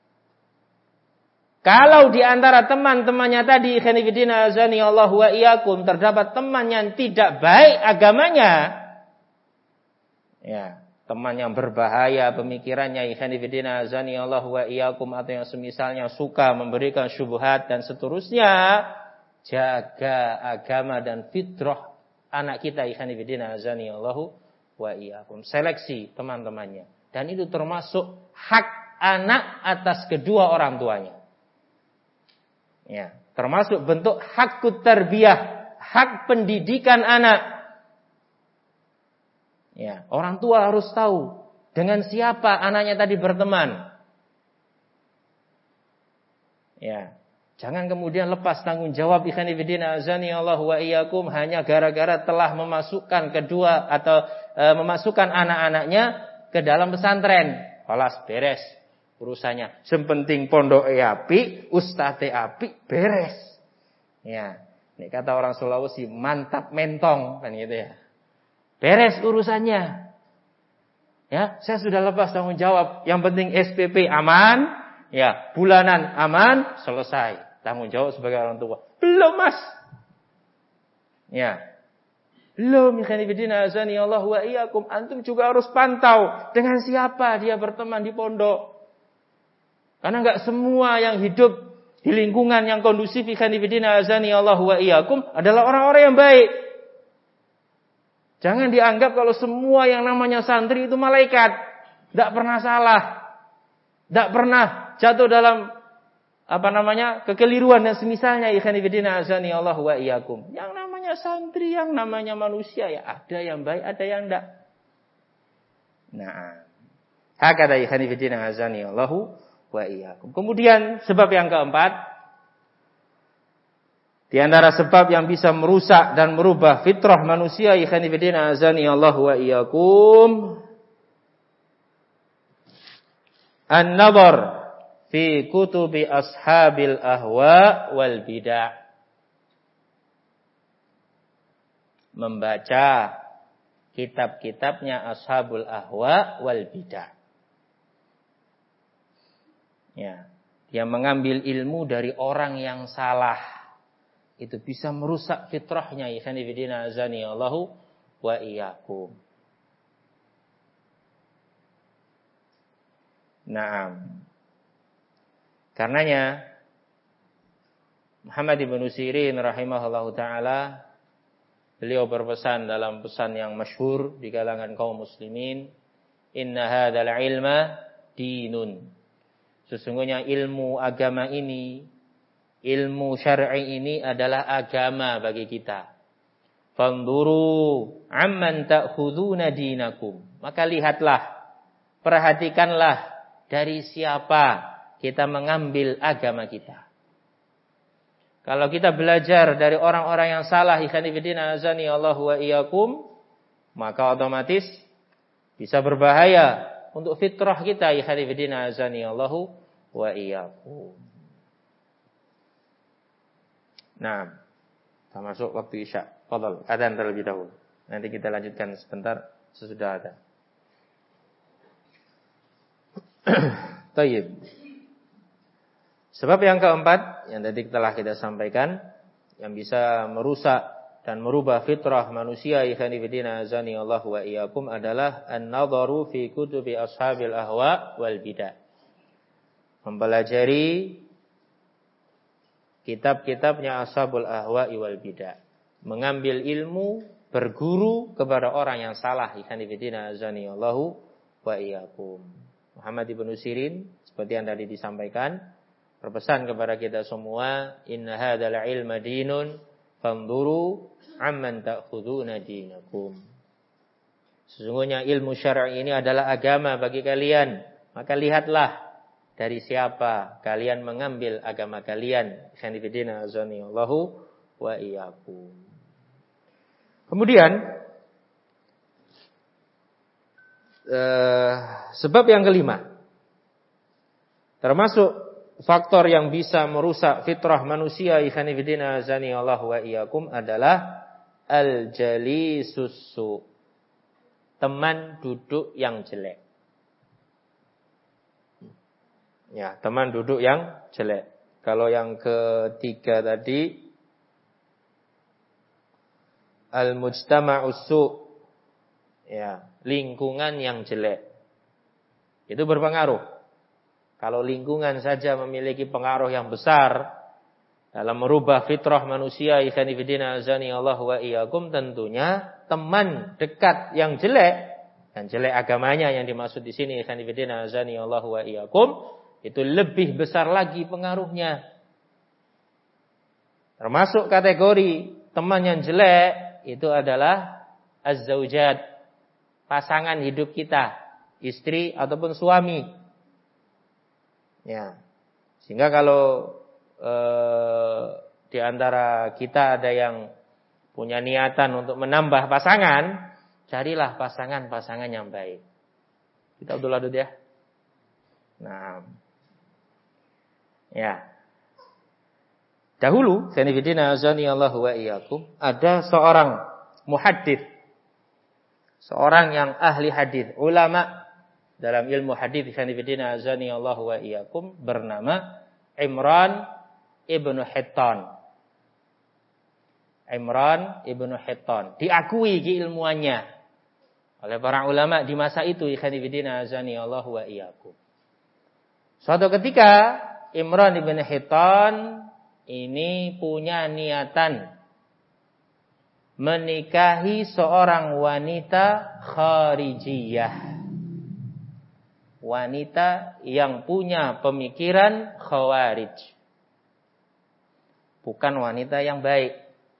Kalau di antara teman-temannya tadi, ikhwan fillah azani Allah wa iyyakum, terdapat teman yang tidak baik agamanya, ya, teman yang berbahaya pemikirannya, ikhwan fillah azani Allah wa iyyakum, atau yang semisalnya suka memberikan syubhat dan seterusnya, jaga agama dan fitrah anak kita, ikhwan fillah azani Allah wa iyyakum. Seleksi teman-temannya, dan itu termasuk hak anak atas kedua orang tuanya. Ya, termasuk bentuk hakut tarbiyah, hak pendidikan anak. Ya, orang tua harus tahu dengan siapa anaknya tadi berteman. Ya, jangan kemudian lepas tanggung jawab, ikhwan fillah azani Allah wa iyyakum, hanya gara-gara telah memasukkan kedua atau e, memasukkan anak-anaknya ke dalam pesantren. Kelas beres. urusannya. Sepenting pondok api, ustadz api, beres. Ya, ini kata orang Sulawesi, mantap mentong kan gitu ya. Beres urusannya. Ya, saya sudah lepas tanggung jawab. Yang penting S P P aman, ya, bulanan aman, selesai. Tanggung jawab sebagai orang tua. Belum, Mas. Ya. Belum, ikhwanifidina azani Allah wa iyyakum. Antum juga harus pantau dengan siapa dia berteman di pondok. Karena enggak semua yang hidup di lingkungan yang kondusif ikhwanifidina azani Allah wa iyyakum adalah orang-orang yang baik. Jangan dianggap kalau semua yang namanya santri itu malaikat. Enggak pernah salah. Enggak pernah jatuh dalam apa namanya kekeliruan dan semisalnya ikhwanifidina azani Allah wa iyyakum. Yang namanya santri, yang namanya manusia ya ada yang baik, ada yang enggak. Nah, hakada ikhwanifidina azani Allah wa iyyakum. Kemudian sebab yang keempat, di antara sebab yang bisa merusak dan merubah fitrah manusia ikhwanifidina azani Allah wa iyyakum, an-nazar fi kutubi ashabil ahwa wal bid'ah. Membaca kitab-kitabnya ashabul ahwa wal bid'ah. Ya, dia mengambil ilmu dari orang yang salah. Itu bisa merusak fitrahnya ikhwanifidina azani Allahu wa iyyakum. Naam. Karenanya Muhammad ibn Sirin rahimahullahu taala beliau berpesan dalam pesan yang masyhur di kalangan kaum muslimin, inna hadzal ilma dinun. Sesungguhnya ilmu agama ini, ilmu syar'i ini adalah agama bagi kita. Fanzuru amman ta'khuduna dinakum. Maka lihatlah, perhatikanlah dari siapa kita mengambil agama kita. Kalau kita belajar dari orang-orang yang salah, ikhwanifidina azani Allah wa iyyakum, maka otomatis bisa berbahaya untuk fitrah kita, ikhwanifidina azani Allah wa iyyakum. Nah, kita masuk waktu Isya. Fadhal, adzan terlebih dahulu. Nanti kita lanjutkan sebentar sesudah adzan. Tayyib. Sebab yang keempat, yang tadi telah kita sampaikan, yang bisa merusak dan merubah fitrah manusia ikhwanifidina azani Allah wa iyyakum adalah an-nadharu fi kutubi ashabil ahwa wal bidah. Mempelajari kitab-kitabnya ashabul ahwa wal bidah. Mengambil ilmu, berguru kepada orang yang salah ikhwanifidina azani Allah wa iyyakum. Muhammad ibn Sirin seperti yang tadi disampaikan berpesan kepada kita semua, inna hadzal ilma dinun fanzuru amman ta'khuduna dinakum. Sesungguhnya ilmu syar'i ini adalah agama bagi kalian, maka lihatlah dari siapa kalian mengambil agama kalian. Khanifidina azani Allahu wa iyyakum. Kemudian eh, sebab yang kelima, termasuk faktor yang bisa merusak fitrah manusia ikhwanifidina azani Allah wa iyyakum adalah al-jalisus su, teman duduk yang jelek. Ya, teman duduk yang jelek. Kalau yang ketiga tadi al-mujtama'us su, ya, lingkungan yang jelek. Itu berpengaruh. Kalau lingkungan saja memiliki pengaruh yang besar dalam merubah fitrah manusia ikhwanifidina azani Allah wa iyyakum, tentunya teman dekat yang jelek, dan jelek agamanya yang dimaksud di sini ikhwanifidina azani Allah wa iyyakum, itu lebih besar lagi pengaruhnya. Termasuk kategori teman yang jelek itu adalah az-zaujat, pasangan hidup kita, istri ataupun suami. Ya, sehingga kalau e, di antara kita ada yang punya niatan untuk menambah pasangan, carilah pasangan-pasangan yang baik. Kita Abdullah Dud ya. Nah. Ya. Dahulu, sanifidina azanillahu wa iyyakum, ada seorang muhaddits, seorang yang ahli hadis, ulama dalam ilmu hadis, sanifidina azanillahu wa iyyakum, bernama Imran ibnu Hittan. Imran ibnu Hittan diakui keilmuannya oleh para ulama di masa itu, sanifidina azanillahu wa iyyakum. Suatu ketika Imran ibnu Hittan ini punya niatan menikahi seorang wanita kharijiyah. Wanita yang punya pemikiran khawarij. Bukan wanita yang baik.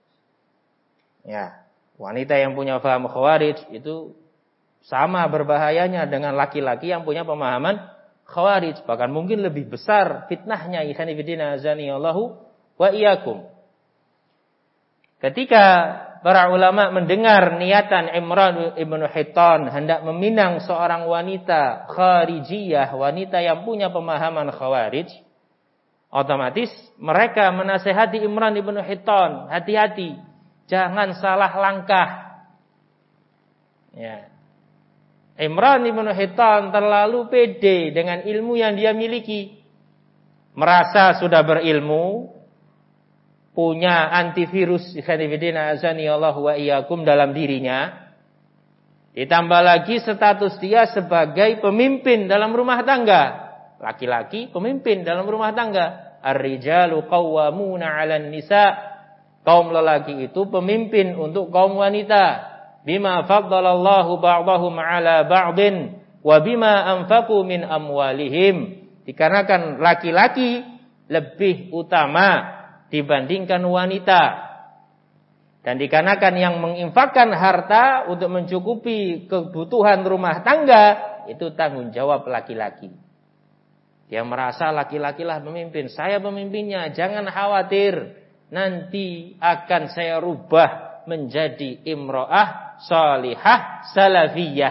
Ya, wanita yang punya paham khawarij itu sama berbahayanya dengan laki-laki yang punya pemahaman khawarij. Bahkan mungkin lebih besar fitnahnya. Ikhwan fillah azanillahu wa iyyakum. Ketika para ulama mendengar niatan Imran ibnu Hittan hendak meminang seorang wanita kharijiyah, wanita yang punya pemahaman khawarij, otomatis mereka menasihati Imran ibnu Hittan, hati-hati, jangan salah langkah. Ya. Imran ibnu Hittan terlalu pede dengan ilmu yang dia miliki. Merasa sudah berilmu, punya antivirus ikhwanifidina azanillahu wa iyyakum dalam dirinya. Ditambah lagi status dia sebagai pemimpin dalam rumah tangga. Laki-laki pemimpin dalam rumah tangga. Ar-rijalu qawwamuna 'alan nisa. Kaum lelaki itu pemimpin untuk kaum wanita. Bima faddalallahu ba'dahum 'ala ba'din wa bima anfaqu min amwalihim. Dikarenakan laki-laki lebih utama dibandingkan wanita. Dan dikarenakan yang menginfakkan harta untuk mencukupi kebutuhan rumah tangga, itu tanggung jawab laki-laki. Dia merasa laki-lakilah pemimpin, saya pemimpinnya, jangan khawatir, nanti akan saya rubah menjadi imro'ah salihah salafiyah.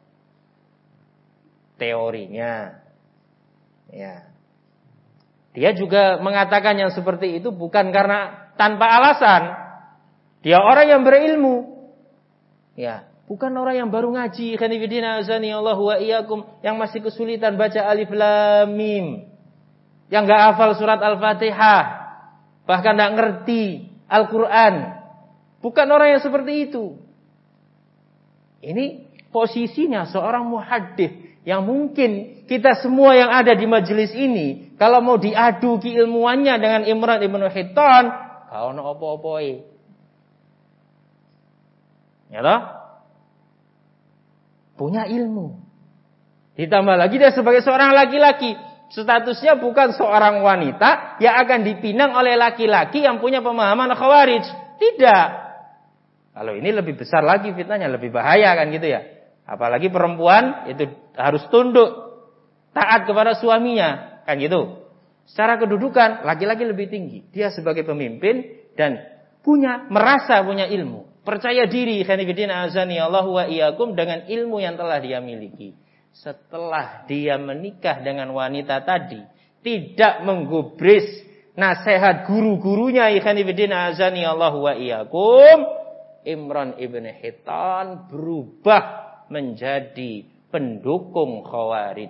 Teorinya. Ya. Dia juga mengatakan yang seperti itu bukan karena tanpa alasan. Dia orang yang berilmu. Ya, bukan orang yang baru ngaji. Khanifidina azanillahu wa iyyakum, yang masih kesulitan baca alif lam mim. Yang enggak hafal surat Al-Fatihah. Bahkan enggak ngerti Al-Qur'an. Bukan orang yang seperti itu. Ini posisinya seorang muhaddits yang mungkin kita semua yang ada di majelis ini, kalau mau diadu keilmuannya dengan Imran ibnu Hittan, kau no opo-opoi. Ya toh? Punya ilmu. Ditambah lagi dia sebagai seorang laki-laki, statusnya bukan seorang wanita yang akan dipinang oleh laki-laki yang punya pemahaman khawarij. Tidak. Kalau ini lebih besar lagi fitnahnya, lebih bahaya kan gitu ya. Apalagi perempuan itu harus tunduk, taat kepada suaminya, kan gitu. Secara kedudukan laki-laki lebih tinggi. Dia sebagai pemimpin dan punya merasa punya ilmu, percaya diri, khanifidina azanillahu wa iyyakum, dengan ilmu yang telah dia miliki. Setelah dia menikah dengan wanita tadi, tidak menggubris nasihat guru-gurunya, khanifidina azanillahu wa iyyakum, Imran ibn Hittan berubah menjadi pendukung khawarij.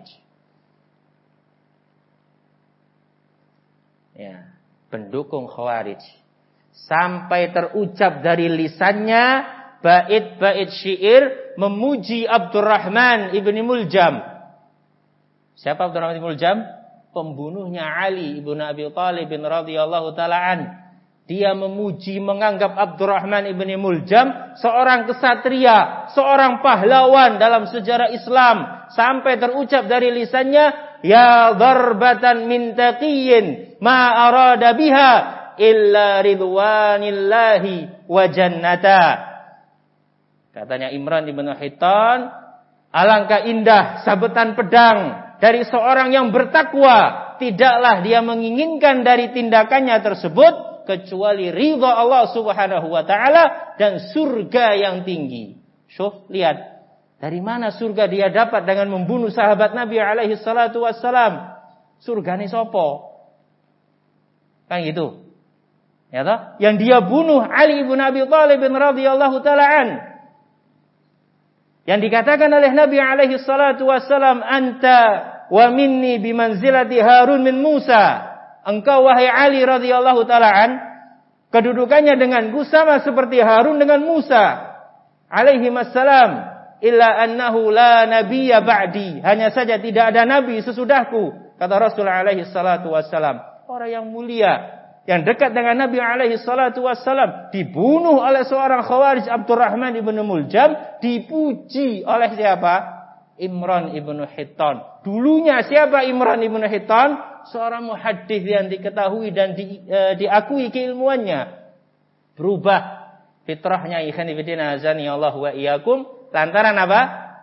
Ya, pendukung khawarij. Sampai terucap dari lisannya bait-bait syair memuji Abdurrahman ibni Muljam. Siapa Abdurrahman ibni Muljam? Pembunuhnya Ali ibn Abi Thalib radhiyallahu taala an. Dia memuji, menganggap Abdurrahman ibni Muljam seorang kesatria, seorang pahlawan dalam sejarah Islam. Sampai terucap dari lisannya, ya darbatan min taqiyyin ma arada biha illa ridwanillahi wa jannata. Katanya Imran ibn Hittan, alangkah indah sabetan pedang dari seorang yang bertakwa. Tidaklah dia menginginkan dari tindakannya tersebut kecuali ridha Allah Subhanahu wa taala dan surga yang tinggi. Syuf, lihat. Dari mana surga dia dapat dengan membunuh sahabat Nabi alaihi salatu wassalam? Surgane sopo? Kan gitu. Ya toh? Yang dia bunuh Ali bin Abi Thalib radhiyallahu taala an. Yang dikatakan oleh Nabi alaihi salatu wassalam, anta wa minni bimanzilati Harun min Musa. Engkau wahai Ali radhiyallahu taala an, kedudukannya denganku sama seperti Harun dengan Musa alaihi wassalam. Illa annahu la nabiyya ba'di. Hanya saja tidak ada nabi sesudahku, kata Rasul alaihi salatu wassalam. Orang yang mulia, yang dekat dengan Nabi alaihi salatu wassalam, dibunuh oleh seorang Khawarij, Abdurrahman ibn Muljam, dipuji oleh siapa? Imran ibn Hittan. Dulunya siapa Imran ibn Hittan? Seorang muhaddits yang diketahui dan di, e, diakui keilmuannya. Berubah fitrahnya, ikhwan fillah azani Allah wa iyyakum, lantaran apa?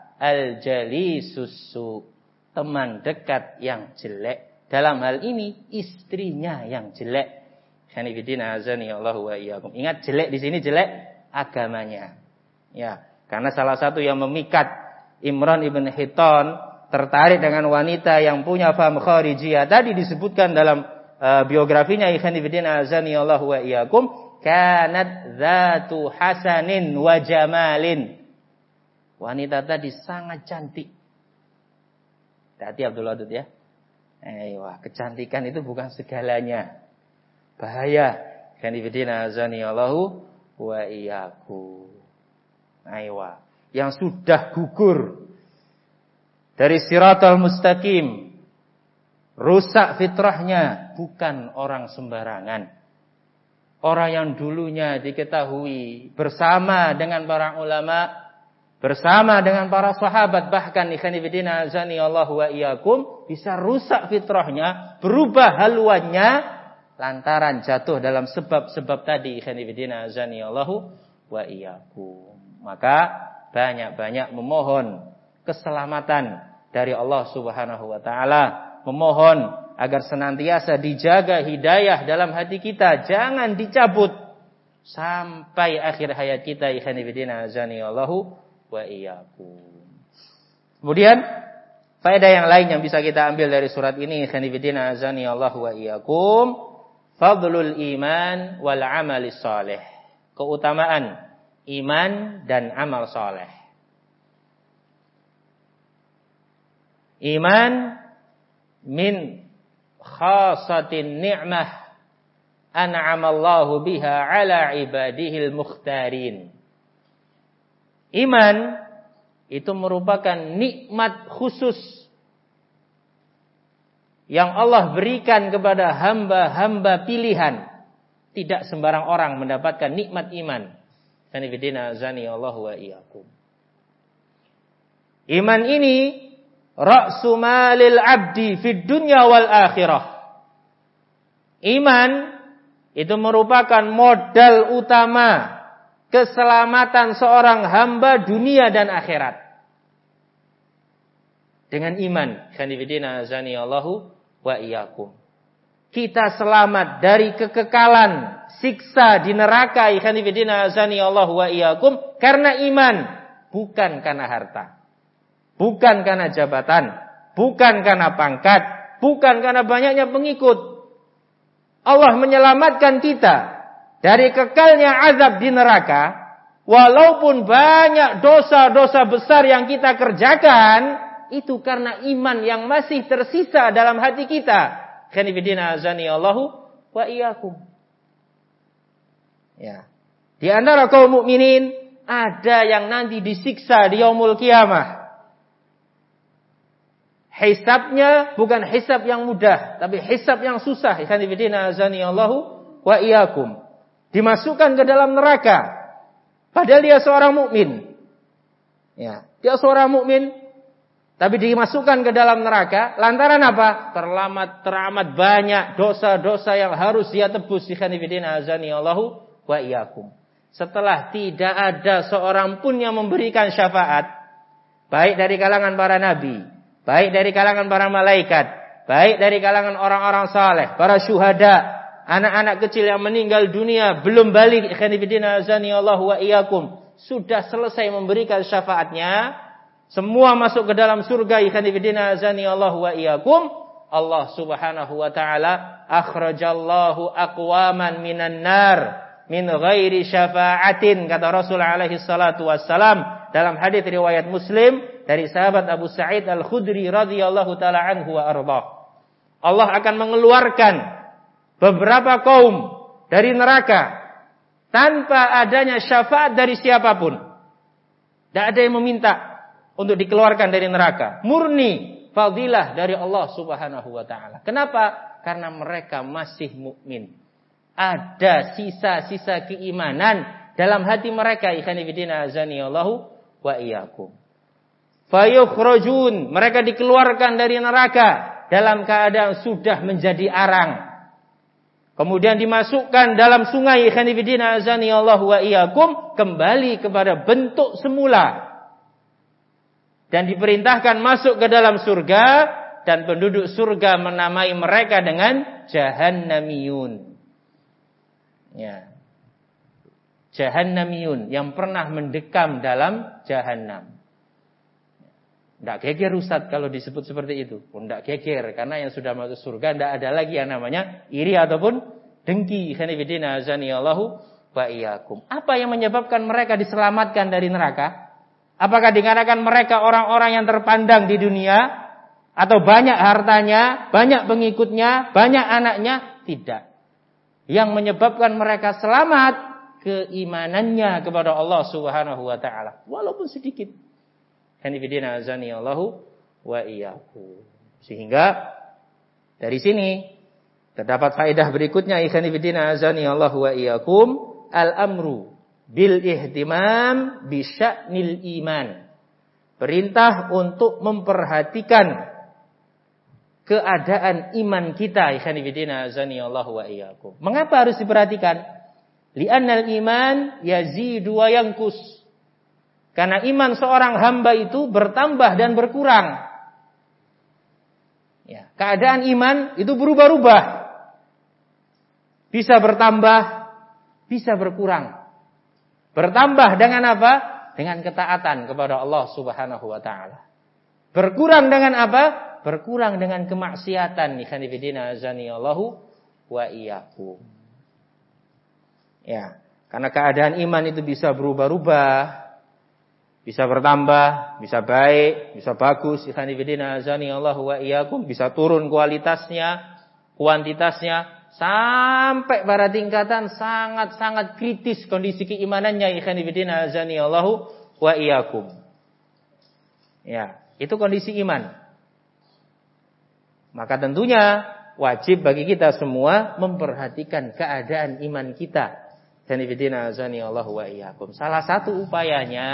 Al-jalisus su, teman dekat yang jelek. Dalam hal ini istrinya yang jelek. Hanifidina azani Allah wa iyyakum. Ingat, jelek di sini jelek agamanya. Ya, karena salah satu yang memikat Imran ibn Hittan tertarik dengan wanita yang punya paham kharijiyah tadi disebutkan dalam uh, biografinya Hanifidina azani Allah wa iyyakum, kanat dzatu hasanin wa jamalin. Wanita tadi sangat cantik. Hati Abdul Wadud ya. Eh, wah, kecantikan itu bukan segalanya. Bahaya. Kanifidina azani Allahu wa iyyakum. Aywa. Yang sudah gugur dari siratal mustaqim, rusak fitrahnya, bukan orang sembarangan. Orang yang dulunya diketahui bersama dengan para ulama, bersama dengan para sahabat, bahkan ikhwanifidina azani Allah wa iyyakum, bisa rusak fitrahnya, berubah haluannya lantaran jatuh dalam sebab-sebab tadi, ikhwanifidina azani Allah wa iyyakum. Maka banyak-banyak memohon keselamatan dari Allah Subhanahu wa taala, memohon agar senantiasa dijaga hidayah dalam hati kita, jangan dicabut sampai akhir hayat kita, ikhwanifidina azani Allah wa iyyakum. Kemudian faedah yang lain yang bisa kita ambil dari surat ini, ikhwanifidina azani Allah wa iyyakum, fadlul iman wal amali shalih. Keutamaan iman dan amal saleh. Iman min khasatin ni'mah an'amallahu biha ala ibadihil mukhtarin. Iman itu merupakan nikmat khusus yang Allah berikan kepada hamba-hamba pilihan. Tidak sembarang orang mendapatkan nikmat iman. Kanifidina azani Allah wa iyyakum. Iman ini ra'su malil abdi fid dunya wal akhirah. Iman itu merupakan modal utama keselamatan seorang hamba dunia dan akhirat. Dengan iman, kanifidina azani Allah wa iyyakum, kita selamat dari kekekalan siksa di neraka, ikhwanifidina azani Allah wa iyyakum, karena iman, bukan karena harta, bukan karena jabatan, bukan karena pangkat, bukan karena banyaknya pengikut. Allah menyelamatkan kita dari kekalnya azab di neraka, walaupun banyak dosa-dosa besar yang kita kerjakan, itu karena iman yang masih tersisa dalam hati kita. Kanifidina azani Allahu wa iyyakum. Ya. Di antara kaum mukminin ada yang nanti disiksa di yaumul qiyamah. Hisabnya bukan hisab yang mudah, tapi hisab yang susah. Kanifidina azani Allahu wa iyyakum. Dimasukkan ke dalam neraka. Padahal dia seorang mukmin. Ya, dia seorang mukmin. Tapi dimasukkan ke dalam neraka lantaran apa? Terlamat teramat banyak dosa-dosa yang harus dia tebus. Ikhwanifidina azani Allahu wa iyyakum. Setelah tidak ada seorang pun yang memberikan syafaat, baik dari kalangan para nabi, baik dari kalangan para malaikat, baik dari kalangan orang-orang saleh, para syuhada, anak-anak kecil yang meninggal dunia belum balik, ikhwanifidina azani Allahu wa iyyakum, sudah selesai memberikan syafaatnya, semua masuk ke dalam surga, ikhwan fillah azani Allah wa iyyakum, Allah Subhanahu wa taala akhrajallahu aqwaman minan nar min ghairi syafa'atin, kata Rasul alaihi salatu wassalam dalam hadis riwayat Muslim dari sahabat Abu Sa'id Al-Khudri radhiyallahu taala anhu wa arda. Allah akan mengeluarkan beberapa kaum dari neraka tanpa adanya syafaat dari siapapun. Tidak ada yang meminta untuk dikeluarkan dari neraka. Murni fadilah dari Allah Subhanahu wa taala. Kenapa? Karena mereka masih mukmin. Ada sisa-sisa keimanan dalam hati mereka, ikhwan fillah azani Allahu wa iyyakum. Fayukhrajun, mereka dikeluarkan dari neraka dalam keadaan sudah menjadi arang. Kemudian dimasukkan dalam sungai, ikhwan fillah azani Allahu wa iyyakum, kembali kepada bentuk semula. Dan diperintahkan masuk ke dalam surga, dan penduduk surga menamai mereka dengan Jahannamiyun. Ya. Jahannamiyun, yang pernah mendekam dalam Jahannam. Tidak geger Ustaz kalau disebut seperti itu. Tidak geger, karena yang sudah masuk surga tidak ada lagi yang namanya iri ataupun dengki. Khanifidina azani Allahu wa iyyakum. Apa yang menyebabkan mereka diselamatkan dari neraka? Apakah dikarenakan mereka orang-orang yang terpandang di dunia, atau banyak hartanya, banyak pengikutnya, banyak anaknya? Tidak. Yang menyebabkan mereka selamat, keimanannya kepada Allah Subhanahu wa taala, walaupun sedikit. Hanifidina azani Allahu wa iyyakum. Sehingga dari sini terdapat faedah berikutnya, hanifidina azani Allahu wa iyyakum, al-amru bil ihtimam bi sya'nil iman. Perintah untuk memperhatikan keadaan iman kita, ikhwan fillah azani Allahu wa iyyakum. Mengapa harus diperhatikan? Li'annal iman yazidu wa yanqus. Karena iman seorang hamba itu bertambah dan berkurang. Ya, keadaan iman itu berubah-ubah. Bisa bertambah, bisa berkurang. Bertambah dengan apa? Dengan ketaatan kepada Allah Subhanahu wa taala. Berkurang dengan apa? Berkurang dengan kemaksiatan. Ikhwanifidina azani Allahu wa iyyakum. Ya, karena keadaan iman itu bisa berubah-ubah, bisa bertambah, bisa baik, bisa bagus. Ikhwanifidina azani Allahu wa iyyakum, bisa turun kualitasnya, kuantitasnya, sampai pada tingkatan sangat-sangat kritis kondisi keimanannya. Ikhwanifidina azani Allahu wa iyyakum. Ya, itu kondisi iman. Maka tentunya wajib bagi kita semua memperhatikan keadaan iman kita. Hanifidina azani Allahu wa iyyakum. Salah satu upayanya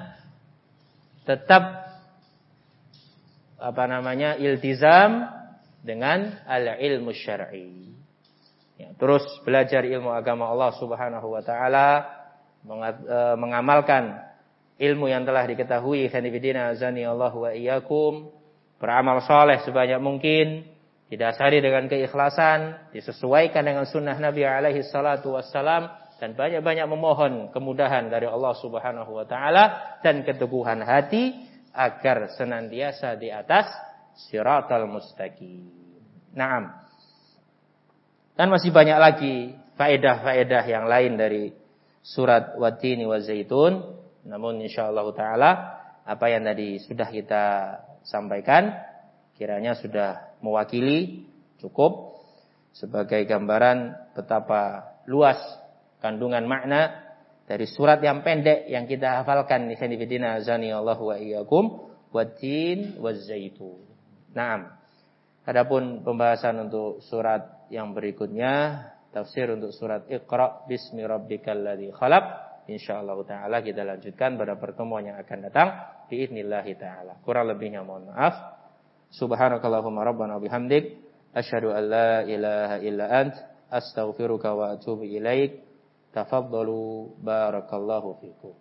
tetap apa namanya iltizam dengan al-ilmu syar'i. Ya, terus belajar ilmu agama Allah Subhanahu wa taala, mengamalkan ilmu yang telah diketahui. Hanifidina azani Allahu wa iyyakum. Beramal soleh sebanyak mungkin, didasari dengan keikhlasan, disesuaikan dengan sunnah Nabi alaihi salatu wassalam, dan banyak-banyak memohon kemudahan dari Allah Subhanahu wa taala dan keteguhan hati agar senantiasa di atas siratal mustaqim. Naam. Dan masih banyak lagi faedah-faedah yang lain dari surat Wat-Tini wa Zaitun. Namun insyaallah taala apa yang tadi sudah kita sampaikan kiranya sudah mewakili, cukup sebagai gambaran betapa luas kandungan makna dari surat yang pendek yang kita hafalkan. Ikhwanifidina azani Allahu wa iyyakum, Wat-Tin waz-Zaitun. Naam. Adapun pembahasan untuk surat yang berikutnya, tafsir untuk surat Iqra bismi rabbikal ladzi khalaq, insyaallah taala kita lanjutkan pada pertemuan yang akan datang biidznillah taala. Kurang lebihnya mohon maaf. Subhanakallahumma rabbana bihamdik asyhadu an la ilaha illa ant astaghfiruka wa atubu ilaik. Tafaddalu barakallahu fikum.